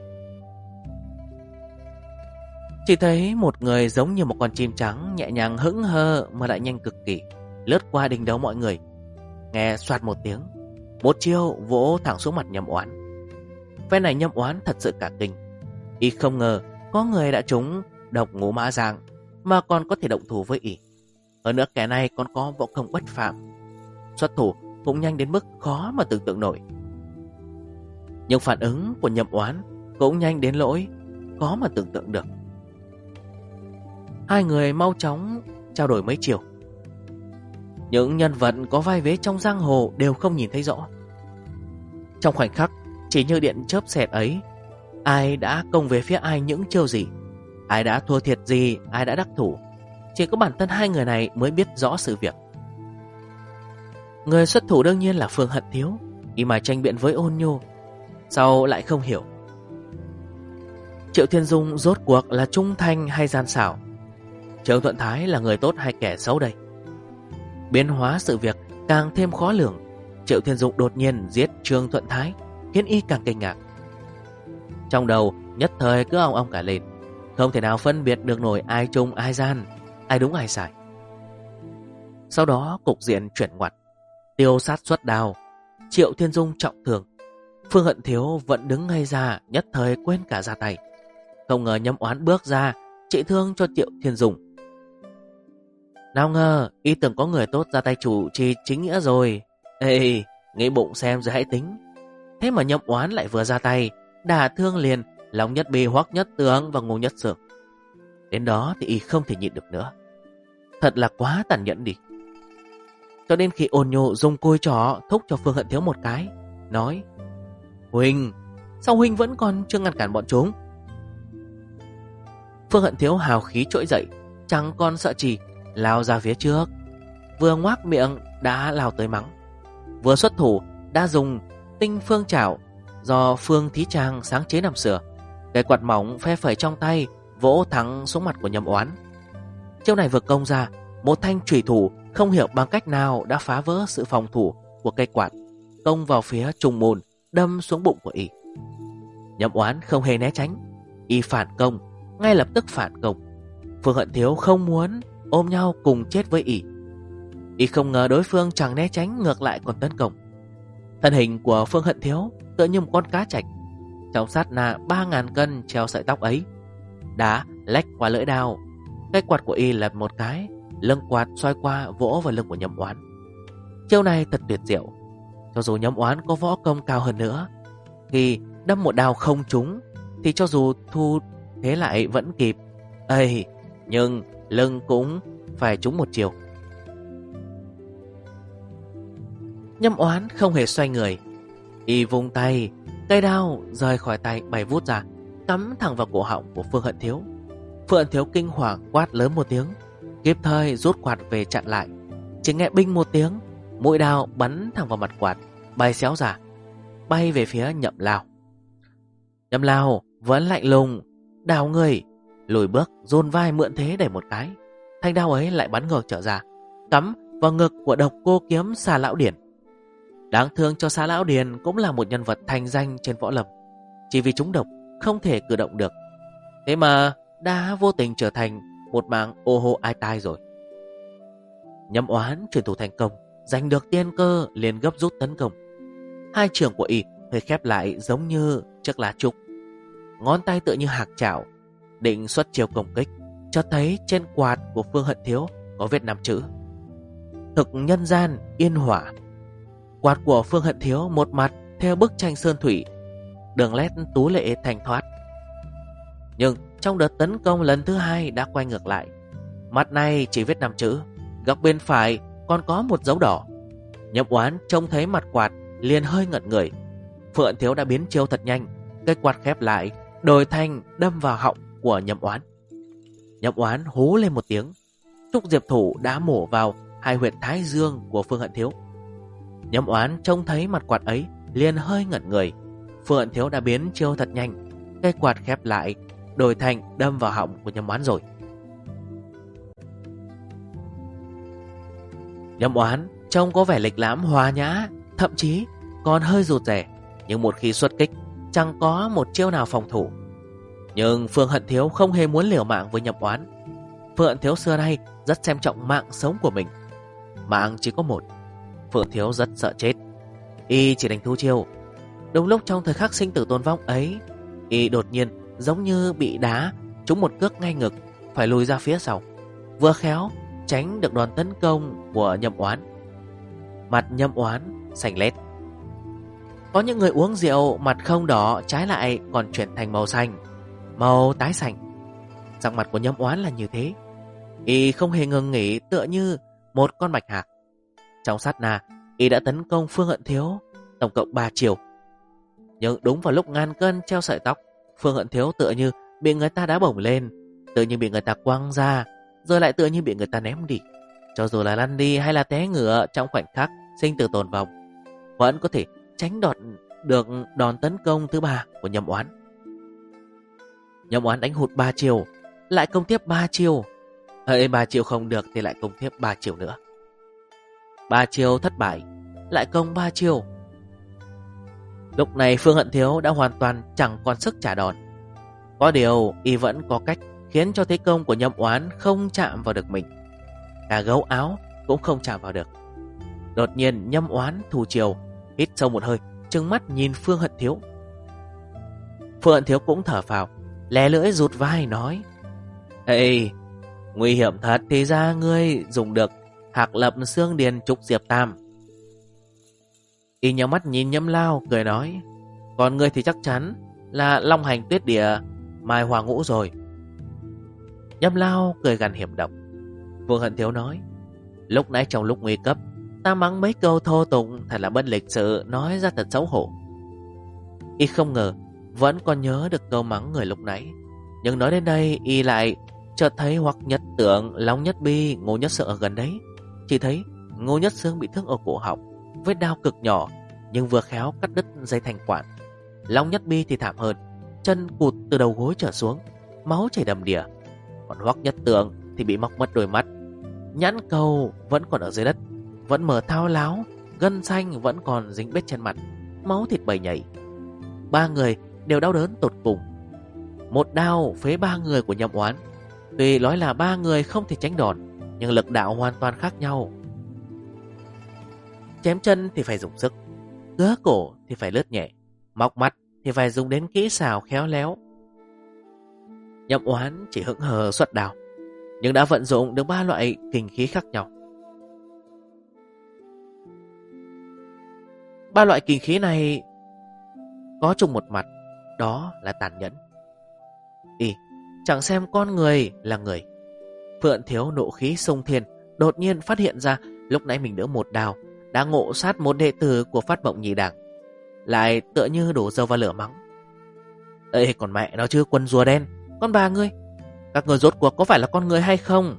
Chỉ thấy một người giống như một con chim trắng, nhẹ nhàng hững hờ mà lại nhanh cực kỳ, lướt qua đỉnh đầu mọi người. Nghe xoạt một tiếng, một chiêu vỗ thẳng xuống mặt Nhâm Oán. Phe này Nhâm Oán thật sự cả kinh. Y không ngờ có người đã trúng độc ngũ mã giang mà còn có thể động thủ với y. Hơn nữa kẻ này còn có võ công bất phàm, xuất thủ cũng nhanh đến mức khó mà tưởng tượng nổi. Nhưng phản ứng của Nhâm Oán cũng nhanh đến lỗi khó mà tưởng tượng được. Hai người mau chóng trao đổi mấy chiều. Những nhân vật có vai vế trong giang hồ đều không nhìn thấy rõ. Trong khoảnh khắc chỉ như điện chớp xẹt ấy, ai đã công về phía ai những chiêu gì, ai đã thua thiệt gì, ai đã đắc thủ, chỉ có bản thân hai người này mới biết rõ sự việc. Người xuất thủ đương nhiên là Phương Hận Thiếu, y mà tranh biện với Ôn Nhu, sau lại không hiểu Triệu Thiên Dung rốt cuộc là trung thành hay gian xảo, Trương Thuận Thái là người tốt hay kẻ xấu đây. Biến hóa sự việc càng thêm khó lường. Triệu Thiên Dung đột nhiên giết Trương Thuận Thái khiến y càng kinh ngạc. Trong đầu nhất thời cứ ong ong cả lên, không thể nào phân biệt được nổi ai trung ai gian, ai đúng ai sai. Sau đó cục diện chuyển ngoặt, Tiêu Sát xuất đao, Triệu Thiên Dung trọng thương, Phương Hận Thiếu vẫn đứng ngay ra, nhất thời quên cả ra tay. Không ngờ Nhâm Oán bước ra trị thương cho Triệu Thiên Dung. Nào ngờ y tưởng có người tốt ra tay chủ trì chính nghĩa rồi. Ê, nghĩ bụng xem rồi hãy tính. Thế mà Nhâm Oán lại vừa ra tay đả thương liền Long Nhất Bì, Hoắc Nhất Tướng và Ngô Nhất Sưởng. Đến đó thì y không thể nhịn được nữa. Thật là quá tàn nhẫn đi. Cho đến khi Ôn Nhu dùng côi trỏ thúc cho Phương Hận Thiếu một cái, nói: Huynh, sao Huynh vẫn còn chưa ngăn cản bọn chúng? Phương Hận Thiếu hào khí trỗi dậy, chẳng còn sợ gì, lao ra phía trước. Vừa ngoác miệng đã lao tới mắng, vừa xuất thủ đã dùng Tinh Phương Trảo do Phương Thí Trang sáng chế năm xưa. Cái quạt mỏng phe phẩy trong tay vỗ thẳng xuống mặt của Nhâm Oán. Chiêu này vừa công ra, một thanh chủy thủ không hiểu bằng cách nào đã phá vỡ sự phòng thủ của cây quạt, công vào phía trùng môn, đâm xuống bụng của y. Nhâm Oán không hề né tránh, y phản công, ngay lập tức phản công. Phương Hận Thiếu không muốn ôm nhau cùng chết với y. Y không ngờ đối phương chẳng né tránh, ngược lại còn tấn công. Thân hình của Phương Hận Thiếu tựa như một con cá trạch, trong sát na 3.000 cân treo sợi tóc ấy đã lách qua lưỡi đao. Cái quạt của y lật một cái, lưng quạt xoay qua vỗ vào lưng của Nhâm Oán. Chiêu này thật tuyệt diệu. Cho dù Nhâm Oán có võ công cao hơn nữa, khi đâm một đao không trúng thì cho dù thu thế lại vẫn kịp. Ây, nhưng lưng cũng phải trúng một chiều. Nhâm Oán không hề xoay người, y vung tay, cây đao rời khỏi tay bay vút ra, cắm thẳng vào cổ họng của Phương Hận Thiếu. Phương Hận Thiếu kinh hoàng quát lớn một tiếng, kịp thời rút quạt về chặn lại. Chỉ nghe binh một tiếng, mũi đao bắn thẳng vào mặt quạt, bay xéo ra, bay về phía Nhậm Lao. Nhậm Lao vẫn lạnh lùng, đảo người, lùi bước, dồn vai mượn thế đẩy một cái. Thanh đao ấy lại bắn ngược trở ra, cắm vào ngực của độc cô kiếm Xà Lão Điền. Đáng thương cho Xà Lão Điền cũng là một nhân vật thành danh trên võ lâm, chỉ vì trúng độc không thể cử động được, thế mà đã vô tình trở thành một mạng ô hô ai tai rồi. Nhâm Oán chuyển thủ thành công, giành được tiên cơ liền gấp rút tấn công. Hai trường của y hơi khép lại giống như chiếc lá trúc, ngón tay tựa như hạc chảo, định xuất chiêu công kích. Cho thấy trên quạt của Phương Hận Thiếu có viết 5 chữ: Thực nhân gian yên hỏa. Quạt của Phương Hận Thiếu một mặt theo bức tranh sơn thủy, đường nét tú lệ thanh thoát, nhưng trong đợt tấn công lần thứ hai đã quay ngược lại. Mặt này chỉ viết 5 chữ, góc bên phải còn có một dấu đỏ. Nhâm Oán trông thấy mặt quạt liền hơi ngẩn người. Phương Hận Thiếu đã biến chiêu thật nhanh, cây quạt khép lại, đổi thành đâm vào họng của Nhâm Oán. Nhâm Oán hú lên một tiếng, trúc diệp thủ đã mổ vào hai huyệt thái dương của Phương Hận Thiếu. Nhâm Oán trông thấy mặt quạt ấy liền hơi ngẩn người. Phương Hận Thiếu đã biến chiêu thật nhanh, cây quạt khép lại, đổi thành đâm vào họng của Nhâm Oán rồi. Nhâm Oán trông có vẻ lịch lãm hòa nhã, thậm chí còn hơi rụt rè, nhưng một khi xuất kích chẳng có một chiêu nào phòng thủ. Nhưng Phương Hận Thiếu không hề muốn liều mạng với Nhâm Oán. Phương Hận Thiếu xưa nay rất xem trọng mạng sống của mình. Mạng chỉ có một. Phương Hận Thiếu rất sợ chết, y chỉ đành thu chiêu. Đúng lúc trong thời khắc sinh tử tồn vong ấy, y đột nhiên giống như bị đá trúng một cước ngay ngực, phải lùi ra phía sau, vừa khéo tránh được đòn tấn công của Nhâm Oán. Mặt Nhâm Oán xanh lét. Có những người uống rượu mặt không đỏ, trái lại còn chuyển thành màu xanh. màu tái xanh. Sắc mặt của Nhâm Oán là như thế, y không hề ngừng nghỉ, tựa như một con bạch hạc. Trong sát na, y đã tấn công Phương Hận Thiếu tổng cộng 3 chiều. Nhưng đúng vào lúc ngàn cân treo sợi tóc, Phương Hận Thiếu tựa như bị người ta đá bổng lên, tựa như bị người ta quăng ra, rồi lại tựa như bị người ta ném đi. Cho dù là lăn đi hay là té ngửa trong khoảnh khắc sinh tử tồn vong, vẫn có thể tránh được đòn tấn công thứ 3 của Nhâm Oán. Nhâm Oán đánh hụt 3 chiều, lại công tiếp 3 chiều. 3 chiều không được thì lại công tiếp 3 chiều nữa. 3 chiều thất bại, lại công 3 chiều. Lúc này Phương Hận Thiếu đã hoàn toàn chẳng còn sức trả đòn. Có điều y vẫn có cách khiến cho thế công của Nhâm Oán không chạm vào được mình. Cả gấu áo cũng không chạm vào được. Đột nhiên Nhâm Oán thu chiều, hít sâu một hơi, trừng mắt nhìn Phương Hận Thiếu. Phương Hận Thiếu cũng thở phào, lè lưỡi rụt vai nói: Ê, nguy hiểm thật, thì ra ngươi dùng được Hạc Lập Xương Điền Trục Diệp Tam. Y nhắm mắt nhìn Nhâm Lao cười nói: Còn ngươi thì chắc chắn là Long Hành Tuyết Địa Mai Hoa Ngũ rồi. Nhâm Lao cười gằn hiểm độc. Phương Hận Thiếu nói: Lúc nãy trong lúc nguy cấp, ta mắng mấy câu thô tục thật là bất lịch sự, nói ra thật xấu hổ. Y không ngờ vẫn còn nhớ được câu mắng người lúc nãy. Nhưng nói đến đây, y lại chợt thấy Hoắc Nhất Tượng, Long Nhất Bi, Ngô Nhất Sương ở gần đấy. Chỉ thấy Ngô Nhất Sương bị thương ở cổ họng, vết đao cực nhỏ nhưng vừa khéo cắt đứt dây thanh quản. Long Nhất Bi thì thảm hơn, chân cụt từ đầu gối trở xuống, máu chảy đầm đìa. Còn Hoắc Nhất Tượng thì bị móc mất đôi mắt, nhãn cầu vẫn còn ở dưới đất, vẫn mở thao láo, gân xanh vẫn còn dính bết trên mặt, máu thịt bầy nhảy. 3 người đều đau đớn tột cùng. Một đao phế 3 người của Nhâm Oán. Tuy nói là 3 người không thể tránh đòn, nhưng lực đạo hoàn toàn khác nhau. Chém chân thì phải dùng sức, cứa cổ thì phải lướt nhẹ, móc mắt thì phải dùng đến kỹ xảo khéo léo. Nhâm Oán chỉ hững hờ xuất đao, nhưng đã vận dụng được 3 loại kình khí khác nhau. 3 loại kình khí này có chung một mặt, đó là tàn nhẫn. Y chẳng xem con người là người. Phượng Thiếu nộ khí sông thiên, đột nhiên phát hiện ra lúc nãy mình đỡ một đao đã ngộ sát một đệ tử của Phát Mộng Nhị Đảng, lại tựa như đổ dầu vào lửa mắng: Ê, còn mẹ nó chứ, quân rùa đen, con bà ngươi, các người rốt cuộc có phải là con người hay không?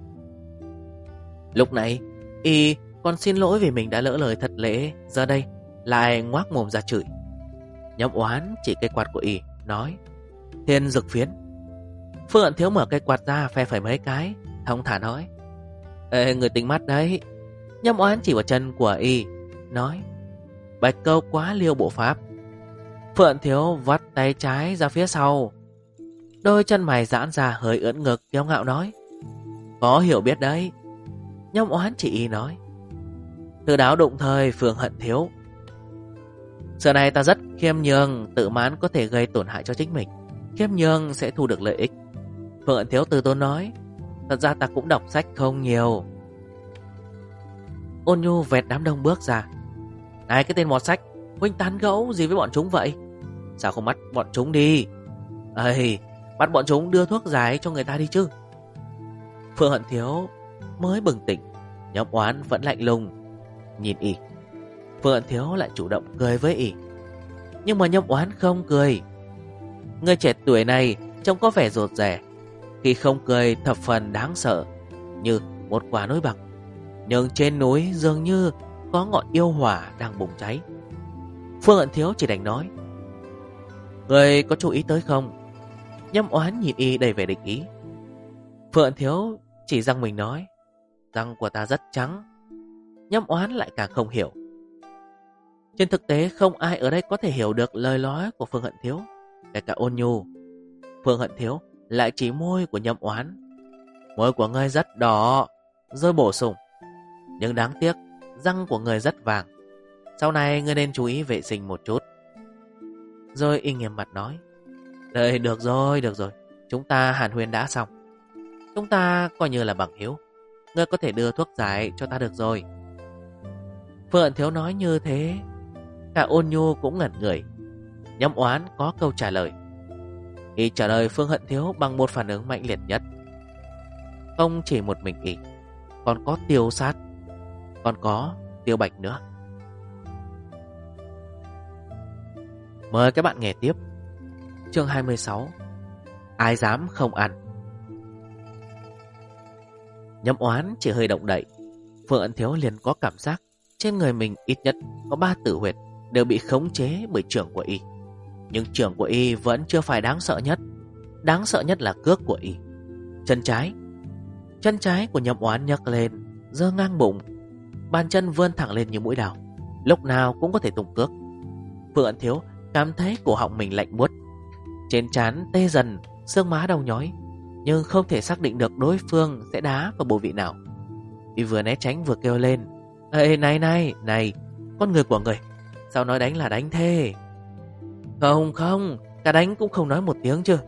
Lúc nãy y còn xin lỗi vì mình đã lỡ lời thật lễ, giờ đây lại ngoác mồm ra chửi. Nhâm Oán chỉ cây quạt của y nói: Thiên Dực Phiến. Phương Hận Thiếu mở cây quạt ra phe phẩy mấy cái, thong thả nói: Ê, người tính mắt đấy. Nhâm Oán chỉ vào chân của y nói: Bạch Câu Quá Liêu Bộ Pháp. Phương Hận Thiếu vắt tay trái ra phía sau, đôi chân mày giãn ra hơi ưỡn ngực, kiêu ngạo nói: Có hiểu biết đấy. Nhâm Oán chỉ y nói: Từ đáo đụng thời Phương Hận Thiếu. Giờ này ta rất khiêm nhường, tự mãn có thể gây tổn hại cho chính mình, khiêm nhường sẽ thu được lợi ích. Phương Hận Thiếu từ tốn nói: Thật ra ta cũng đọc sách không nhiều. Ôn Nhu vẹt đám đông bước ra: Này cái tên mọt sách, huynh tán gẫu gì với bọn chúng vậy? Sao không bắt bọn chúng đi? Ây, bắt bọn chúng đưa thuốc giải cho người ta đi chứ. Phương Hận Thiếu mới bừng tỉnh, Nhâm Oán vẫn lạnh lùng nhìn y. Phương Hận Thiếu lại chủ động cười với y, nhưng mà Nhâm Oán không cười. Người trẻ tuổi này trông có vẻ rụt rè, khi không cười thập phần đáng sợ, như một quả núi bằng, nhưng trên núi dường như có ngọn yêu hỏa đang bùng cháy. Phương Hận Thiếu chỉ đành nói: Người có chú ý tới không? Nhâm Oán nhìn y đầy vẻ địch ý. Phương Hận Thiếu chỉ răng mình nói: Răng của ta rất trắng. Nhâm Oán lại càng không hiểu. Trên thực tế không ai ở đây có thể hiểu được lời nói của Phương Hận Thiếu, kể cả Ôn Nhu. Phương Hận Thiếu lại chỉ môi của Nhâm Oán: Môi của ngươi rất đỏ. Rồi bổ sung: Nhưng đáng tiếc răng của ngươi rất vàng, sau này ngươi nên chú ý vệ sinh một chút. Rồi y nghiêm mặt nói: Đây, được rồi, chúng ta hàn huyên đã xong, chúng ta coi như là bằng hữu, ngươi có thể đưa thuốc giải cho ta được rồi. Phương Hận Thiếu nói như thế, cả Ôn Nhu cũng ngẩn người. Nhâm Oán có câu trả lời: Y trả lời Phương Hận Thiếu bằng một phản ứng mạnh liệt nhất. Không chỉ một mình Y, còn có Tiêu Sát, còn có Tiêu Bạch nữa. Mời các bạn nghe tiếp. Chương 26. Ai dám không ăn. Nhâm Oán chỉ hơi động đậy, Phương Hận Thiếu liền có cảm giác trên người mình ít nhất có 3 tử huyệt đều bị khống chế bởi trưởng của Y. Nhưng trưởng của Y vẫn chưa phải đáng sợ nhất. Đáng sợ nhất là cước của Y. Chân trái của Nhâm Oán nhấc lên, giơ ngang bụng, bàn chân vươn thẳng lên như mũi đào, lúc nào cũng có thể tung cước. Phương Hận Thiếu cảm thấy cổ họng mình lạnh buốt, trên trán tê dần, xương má đau nhói, nhưng không thể xác định được đối phương sẽ đá vào bộ vị nào. Y vừa né tránh vừa kêu lên: Ê, này, con người của người, sao nói đánh là đánh thế? Không, cả đánh cũng không nói một tiếng chứ.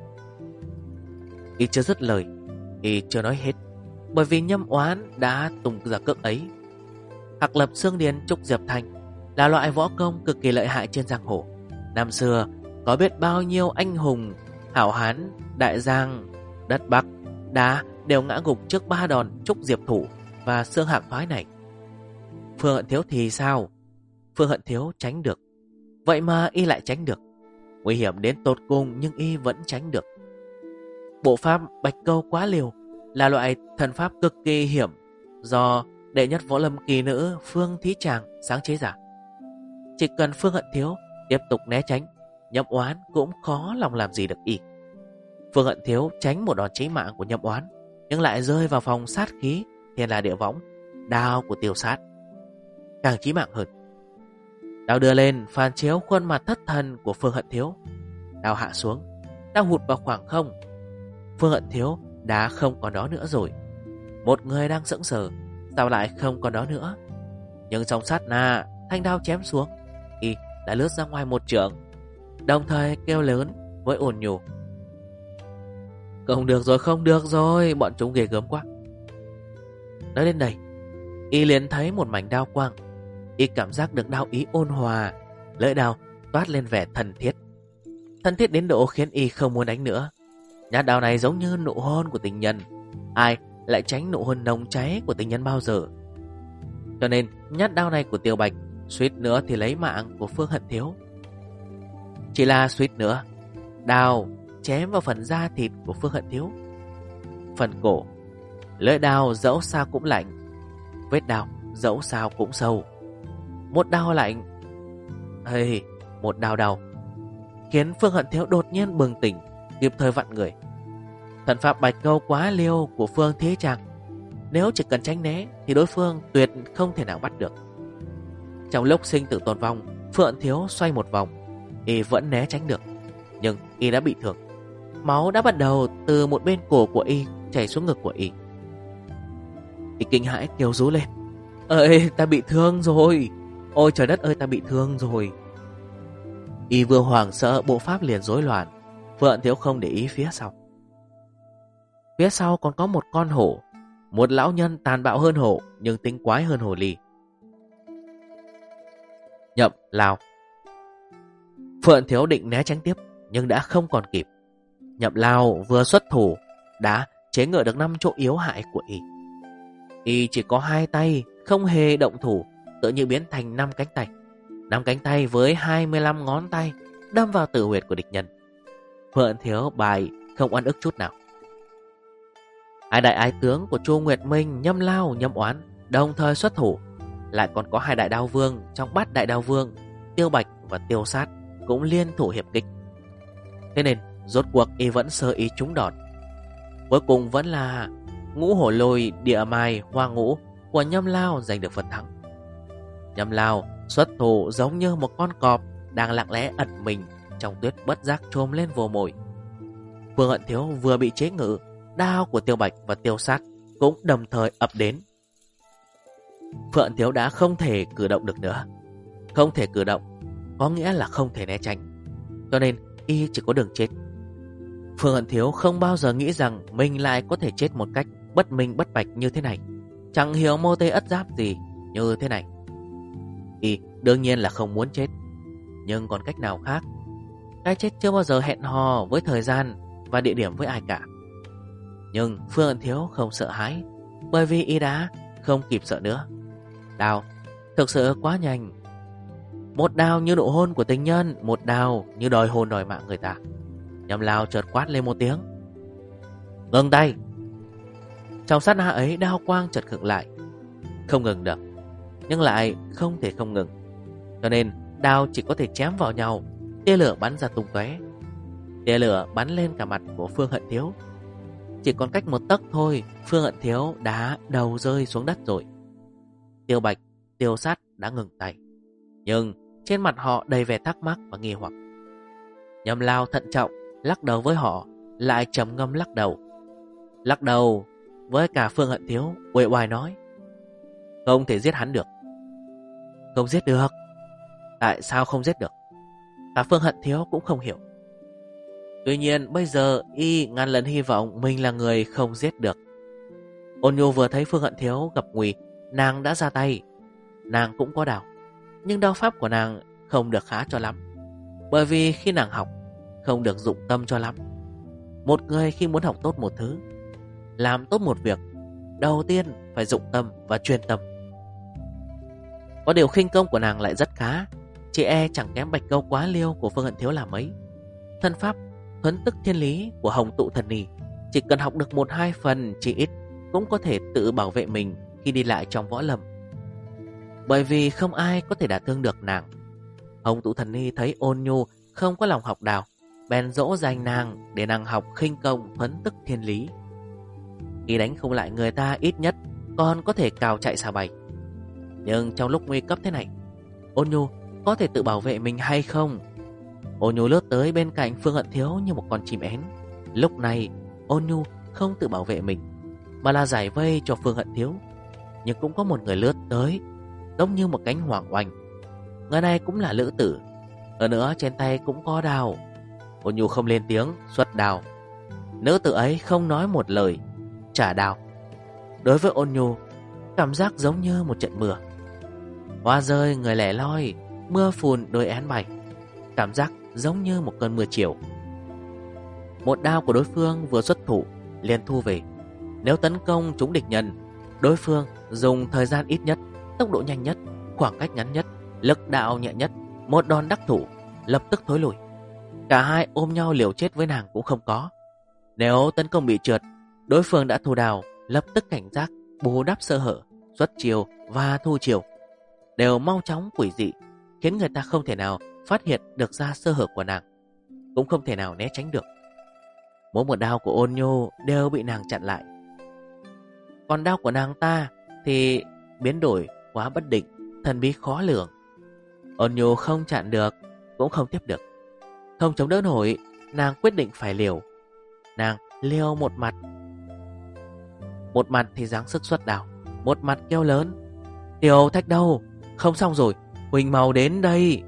Y chưa dứt lời, Y chưa nói hết, bởi vì Nhâm Oán đã tung ra cước ấy. Hạc Lập Xương Điền Trúc Diệp Thành là loại võ công cực kỳ lợi hại trên giang hồ. Năm xưa có biết bao nhiêu anh hùng hảo hán đại giang đất Bắc đã đều ngã gục trước 3 đòn Trúc Diệp Thủ và xương hạng thoái này. Phương Hận Thiếu thì sao? Phương Hận Thiếu tránh được, vậy mà Y lại tránh được. Nguy hiểm đến tột cùng nhưng Y vẫn tránh được. Bộ pháp Bạch Câu Quá Liều là loại thần pháp cực kỳ hiểm do đệ nhất võ lâm kỳ nữ Phương Thí Tràng sáng chế ra. Chỉ cần Phương Hận Thiếu tiếp tục né tránh, Nhâm Oán cũng khó lòng làm gì được Y. Phương Hận Thiếu tránh một đòn chí mạng của Nhâm Oán, nhưng lại rơi vào phòng sát khí Thiên La Địa Võng, đao của Tiêu Sát, càng chí mạng hơn. Đao đưa lên phản chiếu khuôn mặt thất thần của Phương Hận Thiếu. Đao hạ xuống, đao hụt vào khoảng không. Phương Hận Thiếu đã không còn đó nữa rồi. Một người đang sững sờ, sao lại không còn đó nữa? Nhưng trong sát na, thanh đao chém xuống, Y đã lướt ra ngoài một trượng, đồng thời kêu lớn với ồn nhù: Không được rồi, bọn chúng ghê gớm quá. Nói đến đây, Y liền thấy một mảnh đao quang. Y cảm giác được đao ý ôn hòa, lưỡi đao toát lên vẻ thân thiết. Thân thiết đến độ khiến Y không muốn đánh nữa. Nhát đao này giống như nụ hôn của tình nhân. Ai lại tránh nụ hôn nồng cháy của tình nhân bao giờ? Cho nên nhát đao này của Tiêu Bạch suýt nữa thì lấy mạng của Phương Hận Thiếu. Chỉ là suýt nữa, đao chém vào phần da thịt của Phương Hận Thiếu. Phần cổ, lưỡi đao dẫu sao cũng lạnh, vết đao dẫu sao cũng sâu. Một đao lạnh, một đao đau, khiến Phương Hận Thiếu đột nhiên bừng tỉnh, kịp thời vặn người. Thần pháp Bạch Câu Quá Liêu của Phương Thí Tràng, nếu chỉ cần tránh né thì đối phương tuyệt không thể nào bắt được. Trong lúc sinh tử tồn vong, Phương Hận Thiếu xoay một vòng, Y vẫn né tránh được, nhưng Y đã bị thương. Máu đã bắt đầu từ một bên cổ của Y chảy xuống ngực của Y. Y kinh hãi kêu rú lên: Ơi, ta bị thương rồi! Ôi trời đất ơi, ta bị thương rồi! Y vừa hoảng sợ, bộ pháp liền rối loạn. Phương Hận Thiếu không để ý phía sau. Phía sau còn có một con hổ, một lão nhân tàn bạo hơn hổ nhưng tinh quái hơn hồ ly. Nhậm Lao. Phương Hận Thiếu định né tránh tiếp nhưng đã không còn kịp. Nhậm Lao vừa xuất thủ đã chế ngự được 5 chỗ yếu hại của Y. Y chỉ có 2 tay, không hề động thủ, tự như biến thành 5 cánh tay. 5 cánh tay với 25 ngón tay đâm vào tử huyệt của địch nhân. Phương Hận Thiếu bại không oan ức chút nào. Hai đại ái tướng của Chu Nguyệt Minh, Nhâm Lao, Nhâm Oán đồng thời xuất thủ. Lại còn có 2 đại đao vương trong 8 đại đao vương, Tiêu Bạch và Tiêu Sát cũng liên thủ hiệp kích. Thế nên rốt cuộc Y vẫn sơ ý trúng đòn. Cuối cùng vẫn là Ngũ Hổ Lôi Địa Mai Hoa Ngũ của Nhâm Lao giành được phần thắng. Nhâm Lao xuất thủ giống như một con cọp đang lặng lẽ ẩn mình trong tuyết, bất giác chồm lên vồ mồi. Phương Hận Thiếu vừa bị chế ngự, đao của Tiêu Bạch và Tiêu Sát cũng đồng thời ập đến. Phương Hận Thiếu đã không thể cử động được nữa. Không thể cử động có nghĩa là không thể né tránh, cho nên Y chỉ có đường chết. Phương Hận Thiếu không bao giờ nghĩ rằng mình lại có thể chết một cách bất minh bất bạch như thế này, chẳng hiểu mô tê ất giáp gì như thế này. Y đương nhiên là không muốn chết, nhưng còn cách nào khác? Cái chết chưa bao giờ hẹn hò với thời gian và địa điểm với ai cả. Nhưng Phương Hận Thiếu không sợ hãi, bởi vì y đã không kịp sợ nữa. Đao thực sự quá nhanh. Một đao như nụ hôn của tình nhân, một đao như đòi hôn đòi mạng người ta. Nhâm Lao chợt quát lên một tiếng: ngừng tay! Trong sát na ấy, đao quang chợt khựng lại. Không ngừng được, nhưng lại không thể không ngừng, cho nên đao chỉ có thể chém vào nhau. Tia lửa bắn ra tung tóe. Tia lửa bắn lên cả mặt của Phương Hận Thiếu. Chỉ còn cách một tấc thôi, Phương Hận Thiếu đã đầu rơi xuống đất rồi. Tiêu Bạch, Tiêu Sát đã ngừng tay, nhưng trên mặt họ đầy vẻ thắc mắc và nghi hoặc. Nhâm Lao thận trọng lắc đầu với họ, lại trầm ngâm lắc đầu. Lắc đầu với cả Phương Hận Thiếu, uể oải nói: không thể giết hắn được. Không giết được? Tại sao không giết được? Cả Phương Hận Thiếu cũng không hiểu. Tuy nhiên bây giờ y ngàn lần hy vọng mình là người không giết được. Ôn Nhu vừa thấy Phương Hận Thiếu gặp nguy, nàng đã ra tay. Nàng cũng có đao, nhưng đao pháp của nàng không được khá cho lắm, bởi vì khi nàng học không được dụng tâm cho lắm. Một người khi muốn học tốt một thứ, làm tốt một việc, đầu tiên phải dụng tâm và chuyên tâm. Có điều khinh công của nàng lại rất khá, chỉ e chẳng kém Bạch Câu Quá Liêu của Phương Hận Thiếu là mấy. Thân pháp thuấn tức thiên lý của Hồng Tụ Thần Nì, chỉ cần học được 1-2 phần chỉ ít cũng có thể tự bảo vệ mình khi đi lại trong võ lâm, bởi vì không ai có thể đả thương được nàng. Hồng Tụ Thần Nhi thấy Ôn Nhu không có lòng học đào, bèn dỗ dành nàng để nàng học khinh công thuấn tức thiên lý. Khi đánh không lại người ta, ít nhất còn có thể cào chạy xà bay. Nhưng trong lúc nguy cấp thế này, Ôn Nhu có thể tự bảo vệ mình hay không? Ôn Nhu lướt tới bên cạnh Phương Hận Thiếu như một con chim én. Lúc này Ôn Nhu không tự bảo vệ mình, mà là giải vây cho Phương Hận Thiếu. Nhưng cũng có một người lướt tới, giống như một cánh hoàng oanh. Người này cũng là nữ tử, hơn nữa trên tay cũng có đao. Ôn Nhu không lên tiếng, xuất đao. Nữ tử ấy không nói một lời, trả đao. Đối với Ôn Nhu, cảm giác giống như một trận mưa. Hoa rơi người lẻ loi, mưa phùn đôi én bay, cảm giác giống như một cơn mưa chiều. Một đao của đối phương vừa xuất thủ liền thu về. Nếu tấn công trúng địch nhân, đối phương dùng thời gian ít nhất, tốc độ nhanh nhất, khoảng cách ngắn nhất, lực đạo nhẹ nhất, một đòn đắc thủ, lập tức thối lùi. Cả hai ôm nhau liều chết với nàng cũng không có. Nếu tấn công bị trượt, đối phương đã thu đào, lập tức cảnh giác, bù đắp sơ hở, xuất chiều và thu chiều, đều mau chóng quỷ dị, khiến người ta không thể nào phát hiện được ra sơ hở của nàng, cũng không thể nào né tránh được. Mỗi một đao của Ôn Nhu đều bị nàng chặn lại. Còn đao của nàng ta thì biến đổi quá bất định, thần bí khó lường. Ôn Nhu không chặn được, cũng không tiếp được. Không chống đỡ nổi, nàng quyết định phải liều. Nàng liều một mặt. Một mặt thì giáng sức xuất đao, một mặt kêu lớn: Tiểu Thạch đâu? Không xong rồi, Huỳnh mau đến đây.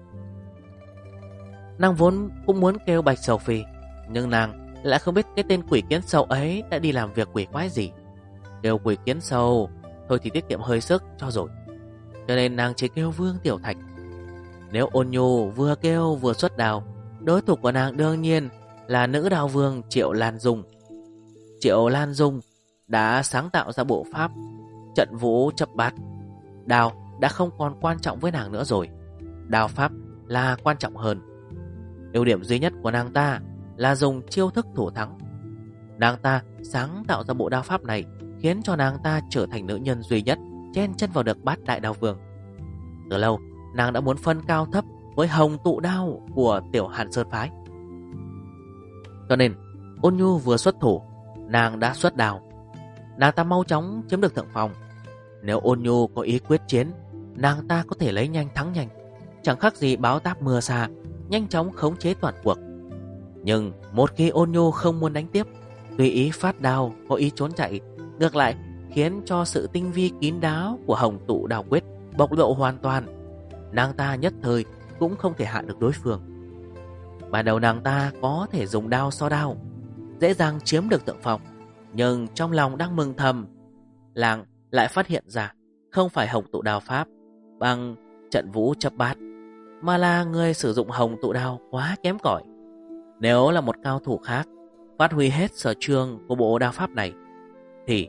Nàng vốn cũng muốn kêu Bạch Sầu Phi, nhưng nàng lại không biết cái tên quỷ kiến sầu ấy đã đi làm việc quỷ quái gì. Kêu quỷ kiến sầu thôi thì tiết kiệm hơi sức cho rồi, cho nên nàng chỉ kêu Vương Tiểu Thạch. Nếu Ôn Nhu vừa kêu vừa xuất đao, đối thủ của nàng đương nhiên là nữ đao vương Triệu Lan Dung. Triệu Lan Dung đã sáng tạo ra bộ pháp trận vũ chấp bát. Đao đã không còn quan trọng với nàng nữa rồi, đao pháp là quan trọng hơn. Ưu điểm duy nhất của nàng ta là dùng chiêu thức thủ thắng. Nàng ta sáng tạo ra bộ đao pháp này, khiến cho nàng ta trở thành nữ nhân duy nhất chen chân vào được Bát Đại Đao Vương. Từ lâu nàng đã muốn phân cao thấp với Hồng Tụ Đao của Tiểu Hàn Sơn phái, cho nên Ôn Nhu vừa xuất thủ, nàng đã xuất đao. Nàng ta mau chóng chiếm được thượng phòng. Nếu Ôn Nhu có ý quyết chiến, nàng ta có thể lấy nhanh thắng nhanh, chẳng khác gì báo táp mưa xa, nhanh chóng khống chế toàn cuộc. Nhưng một khi Ôn Nhu không muốn đánh tiếp, tùy ý phát đao, có ý trốn chạy, ngược lại khiến cho sự tinh vi kín đáo của Hồng Tụ Đao Quyết bộc lộ hoàn toàn. Nàng ta nhất thời cũng không thể hạ được đối phương. Ban đầu nàng ta có thể dùng đao so đao, dễ dàng chiếm được thượng phòng, nhưng trong lòng đang mừng thầm, nàng lại phát hiện ra không phải Hồng Tụ Đao pháp bằng trận vũ chấp bát, mà là người sử dụng hồng tụ đao quá kém cỏi. Nếu là một cao thủ khác phát huy hết sở trường của bộ đao pháp này thì...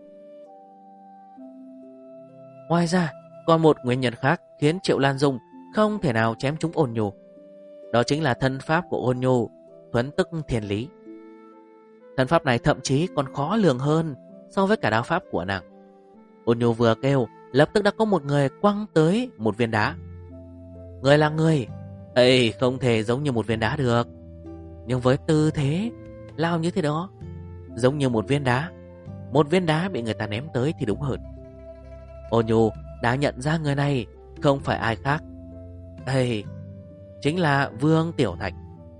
Ngoài ra, còn một nguyên nhân khác khiến Triệu Lan Dung không thể nào chém trúng Ôn Nhu. Đó chính là thân pháp của Ôn Nhu, thuấn tức thiên lý. Thân pháp này thậm chí còn khó lường hơn so với cả đao pháp của nàng. Ôn Nhu vừa kêu, lập tức đã có một người quăng tới một viên đá. Người là người, ấy không thể giống như một viên đá được. Nhưng với tư thế lao như thế đó, giống như một viên đá bị người ta ném tới thì đúng hơn. Ôn Nhu đã nhận ra người này không phải ai khác, đây chính là Vương Tiểu Thạch.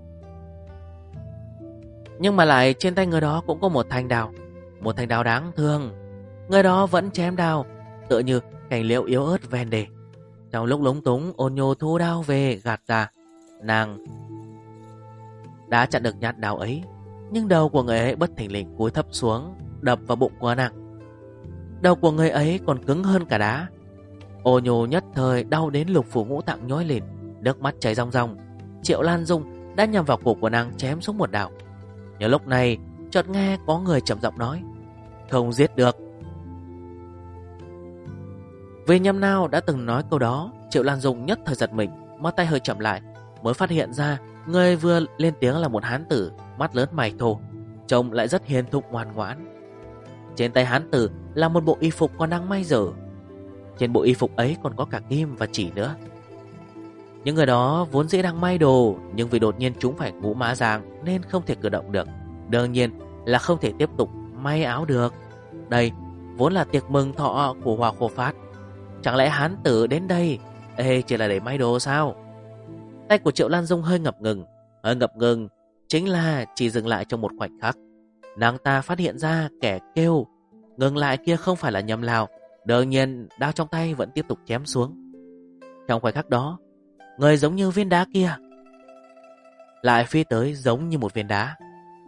Nhưng mà lại trên tay người đó cũng có một thanh đao đáng thương. Người đó vẫn chém đao tựa như cành liễu yếu ớt ven đề. Trong lúc lúng túng, Ôn Nhu thu đao về gạt ra. Nàng đã chặn được nhát đao ấy, nhưng đầu của người ấy bất thình lình cúi thấp xuống, đập vào bụng của nàng. Đầu của người ấy còn cứng hơn cả đá. Ôn Nhu nhất thời đau đến lục phủ ngũ tạng nhói lên, nước mắt chảy ròng ròng. Triệu Lan Dung đã nhằm vào cổ của nàng chém xuống một đao. Nhưng lúc này chợt nghe có người trầm giọng nói: không giết được. Vì nhâm nào đã từng nói câu đó, Triệu Lan Dung nhất thời giật mình, mắt tay hơi chậm lại, mới phát hiện ra người vừa lên tiếng là một hán tử, mắt lớn mày thô, trông lại rất hiền thục ngoan ngoãn. Trên tay hán tử là một bộ y phục còn đang may dở. Trên bộ y phục ấy còn có cả kim và chỉ nữa. Những người đó vốn dĩ đang may đồ, nhưng vì đột nhiên chúng phải ngũ mã giang nên không thể cử động được. Đương nhiên là không thể tiếp tục may áo được. Đây vốn là tiệc mừng thọ của Hoa Khô Phát, chẳng lẽ hán tử đến đây chỉ là để may đồ sao? Tay của Triệu Lan Dung hơi ngập ngừng, chính là chỉ dừng lại trong một khoảnh khắc. Nàng ta phát hiện ra kẻ kêu ngừng lại kia không phải là Nhâm Lao. Đương nhiên đao trong tay vẫn tiếp tục chém xuống. Trong khoảnh khắc đó, người giống như viên đá kia lại phi tới giống như một viên đá.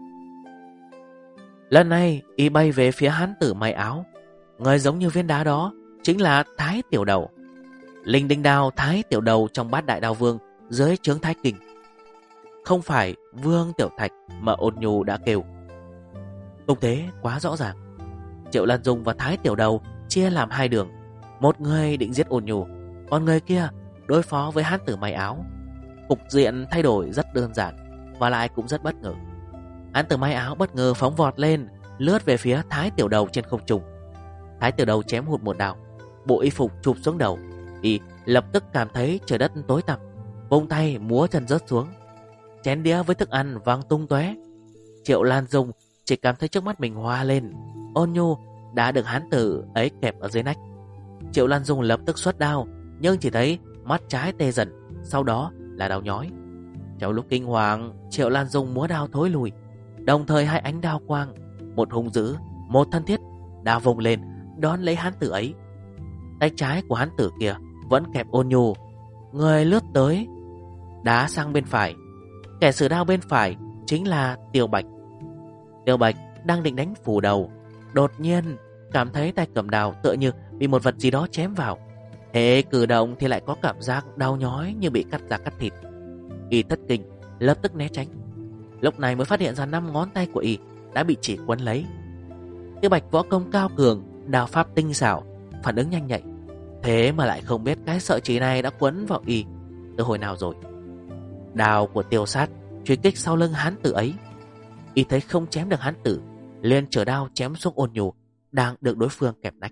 Lần này y bay về phía hán tử may áo. Người giống như viên đá đó chính là Thái Tiểu Đầu, linh đinh đao Thái Tiểu Đầu trong Bát Đại Đao Vương dưới trướng Thái Kinh. Không phải Vương Tiểu Thạch mà Ôn Nhu đã kêu. Cục thế quá rõ ràng. Triệu Lan Dung và Thái Tiểu Đầu chia làm hai đường. Một người định giết Ôn Nhu, còn người kia đối phó với hán tử may áo. Cục diện thay đổi rất đơn giản và lại cũng rất bất ngờ. Hán tử may áo bất ngờ phóng vọt lên, lướt về phía Thái Tiểu Đầu trên không trung. Thái Tiểu Đầu chém hụt một đao, bộ y phục chụp xuống đầu. Y lập tức cảm thấy trời đất tối tăm, vung tay múa chân rớt xuống, chén đĩa với thức ăn văng tung tóe. Triệu Lan Dung chỉ cảm thấy trước mắt mình hoa lên. Ôn Nhu đã được hán tử ấy kẹp ở dưới nách. Triệu Lan Dung lập tức xuất đao, nhưng chỉ thấy mắt trái tê dần, sau đó là đau nhói. Trong lúc kinh hoàng, Triệu Lan Dung múa đao thối lùi, đồng thời hai ánh đao quang, một hung dữ, một thân thiết, đao vùng lên đón lấy hán tử ấy. Tay trái của hán tử kia vẫn kẹp Ôn Nhu. Người lướt tới đá sang bên phải. Kẻ sử đao bên phải chính là Tiêu Bạch. Tiêu Bạch đang định đánh phủ đầu, đột nhiên cảm thấy tay cầm đao tựa như bị một vật gì đó chém vào. Hễ cử động thì lại có cảm giác đau nhói như bị cắt da cắt thịt. Y thất kinh, lập tức né tránh. Lúc này mới phát hiện ra 5 ngón tay của y đã bị chỉ quấn lấy. Tiêu Bạch võ công cao cường, đao pháp tinh xảo, phản ứng nhanh nhạy, thế mà lại không biết cái sợi chỉ này đã quấn vào y từ hồi nào rồi. Đao của Tiêu Sát truy kích sau lưng hán tử ấy. Y thấy không chém được hán tử, liền trở đao chém xuống Ôn Nhu đang được đối phương kẹp nách.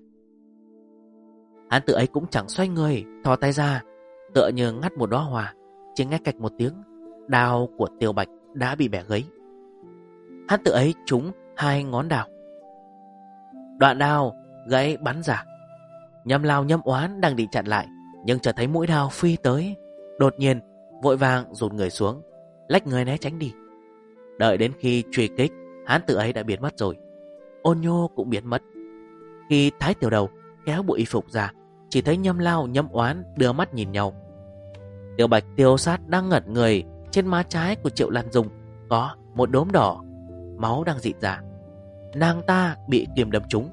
Hán tử ấy cũng chẳng xoay người, thò tay ra tựa như ngắt một đóa hoa. Chỉ nghe cạch một tiếng, đao của Tiêu Bạch đã bị bẻ gãy. Hán tử ấy trúng 2 ngón đao, đoạn đao gãy bắn ra. Nhâm Lao Nhâm Oán đang định chặn lại, nhưng chợt thấy mũi đao phi tới, đột nhiên vội vàng rụt người xuống, lách người né tránh đi. Đợi đến khi truy kích, hán tử ấy đã biến mất rồi. Ôn Nhu cũng biến mất. Khi Thái Tiểu Đầu kéo bộ y phục ra, chỉ thấy Nhâm Lao Nhâm Oán đưa mắt nhìn nhau. Tiêu Bạch Tiêu Sát đang ngẩn người. Trên má trái của Triệu Lan Dung có một đốm đỏ, máu đang rịn ra. Nàng ta bị kiếm đâm trúng.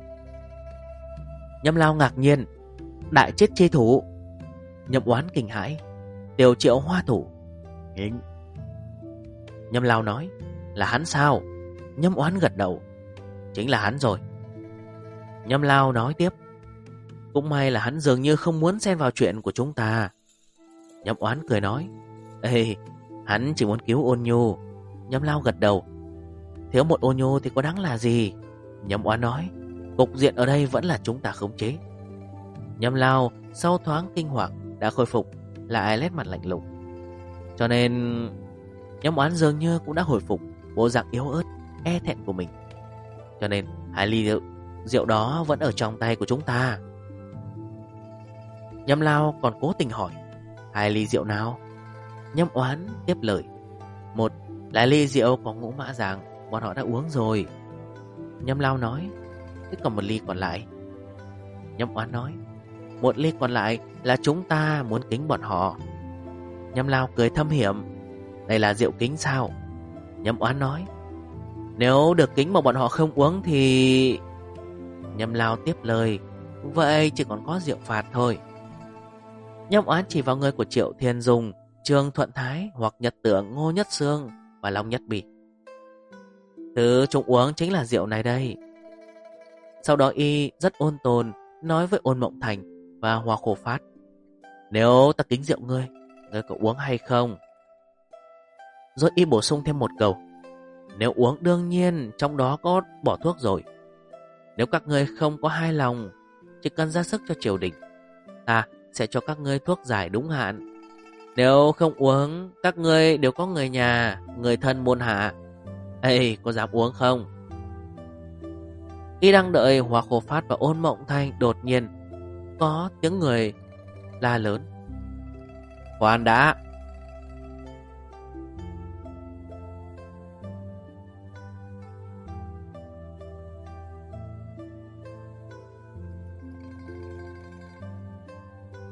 Nhâm Lao ngạc nhiên: đại chết chi thủ. Nhâm Oán kinh hãi: Tiểu Triệu hoa thủ. Hiện. Nhâm Lao nói, là hắn sao? Nhâm Oán gật đầu, chính là hắn rồi. Nhâm Lao nói tiếp, cũng may là hắn dường như không muốn xen vào chuyện của chúng ta. Nhâm Oán cười nói, ê, hắn chỉ muốn cứu Ôn Nhu. Nhâm Lao gật đầu, thiếu một Ôn Nhu thì có đáng là gì? Nhâm Oán nói, cục diện ở đây vẫn là chúng ta khống chế. Nhâm Lao sau thoáng kinh hoàng đã khôi phục, lại nét mặt lạnh lùng. Cho nên Nhâm Oán dường như cũng đã hồi phục bộ dạng yếu ớt, e thẹn của mình. Cho nên 2 ly rượu đó vẫn ở trong tay của chúng ta. Nhâm Lao còn cố tình hỏi, 2 ly rượu nào? Nhâm Oán tiếp lời, một là ly rượu có ngũ mã giàng, bọn họ đã uống rồi. Nhâm Lao nói, thế còn 1 ly còn lại? Nhâm Oán nói, 1 ly còn lại là chúng ta muốn kính bọn họ. Nhâm Lao cười thâm hiểm, đây là rượu kính sao? Nhâm Oán nói, nếu được kính mà bọn họ không uống thì... Nhâm Lao tiếp lời, vậy chỉ còn có rượu phạt thôi. Nhâm Oán chỉ vào người của Triệu Thiên Dung, Trương Thuận Thái hoặc Nhật Tưởng, Ngô Nhất Sương và Long Nhất Bỉ. Thứ chúng uống chính là rượu này đây. Sau đó y rất ôn tồn nói với Ôn Mộng Thành và Hoa Khổ Phát, nếu ta kính rượu ngươi có uống hay không? Rồi y bổ sung thêm một câu, nếu uống đương nhiên trong đó có bỏ thuốc rồi. Nếu các ngươi không có hài lòng, chỉ cần ra sức cho triều đình, ta sẽ cho các ngươi thuốc giải đúng hạn. Nếu không uống, các ngươi đều có người nhà, người thân muôn hạ. Ê, có dám uống không? Y đang đợi Hoa Khổ Phát và Ôn Mộng Thanh, đột nhiên có tiếng người la lớn, khoan đã.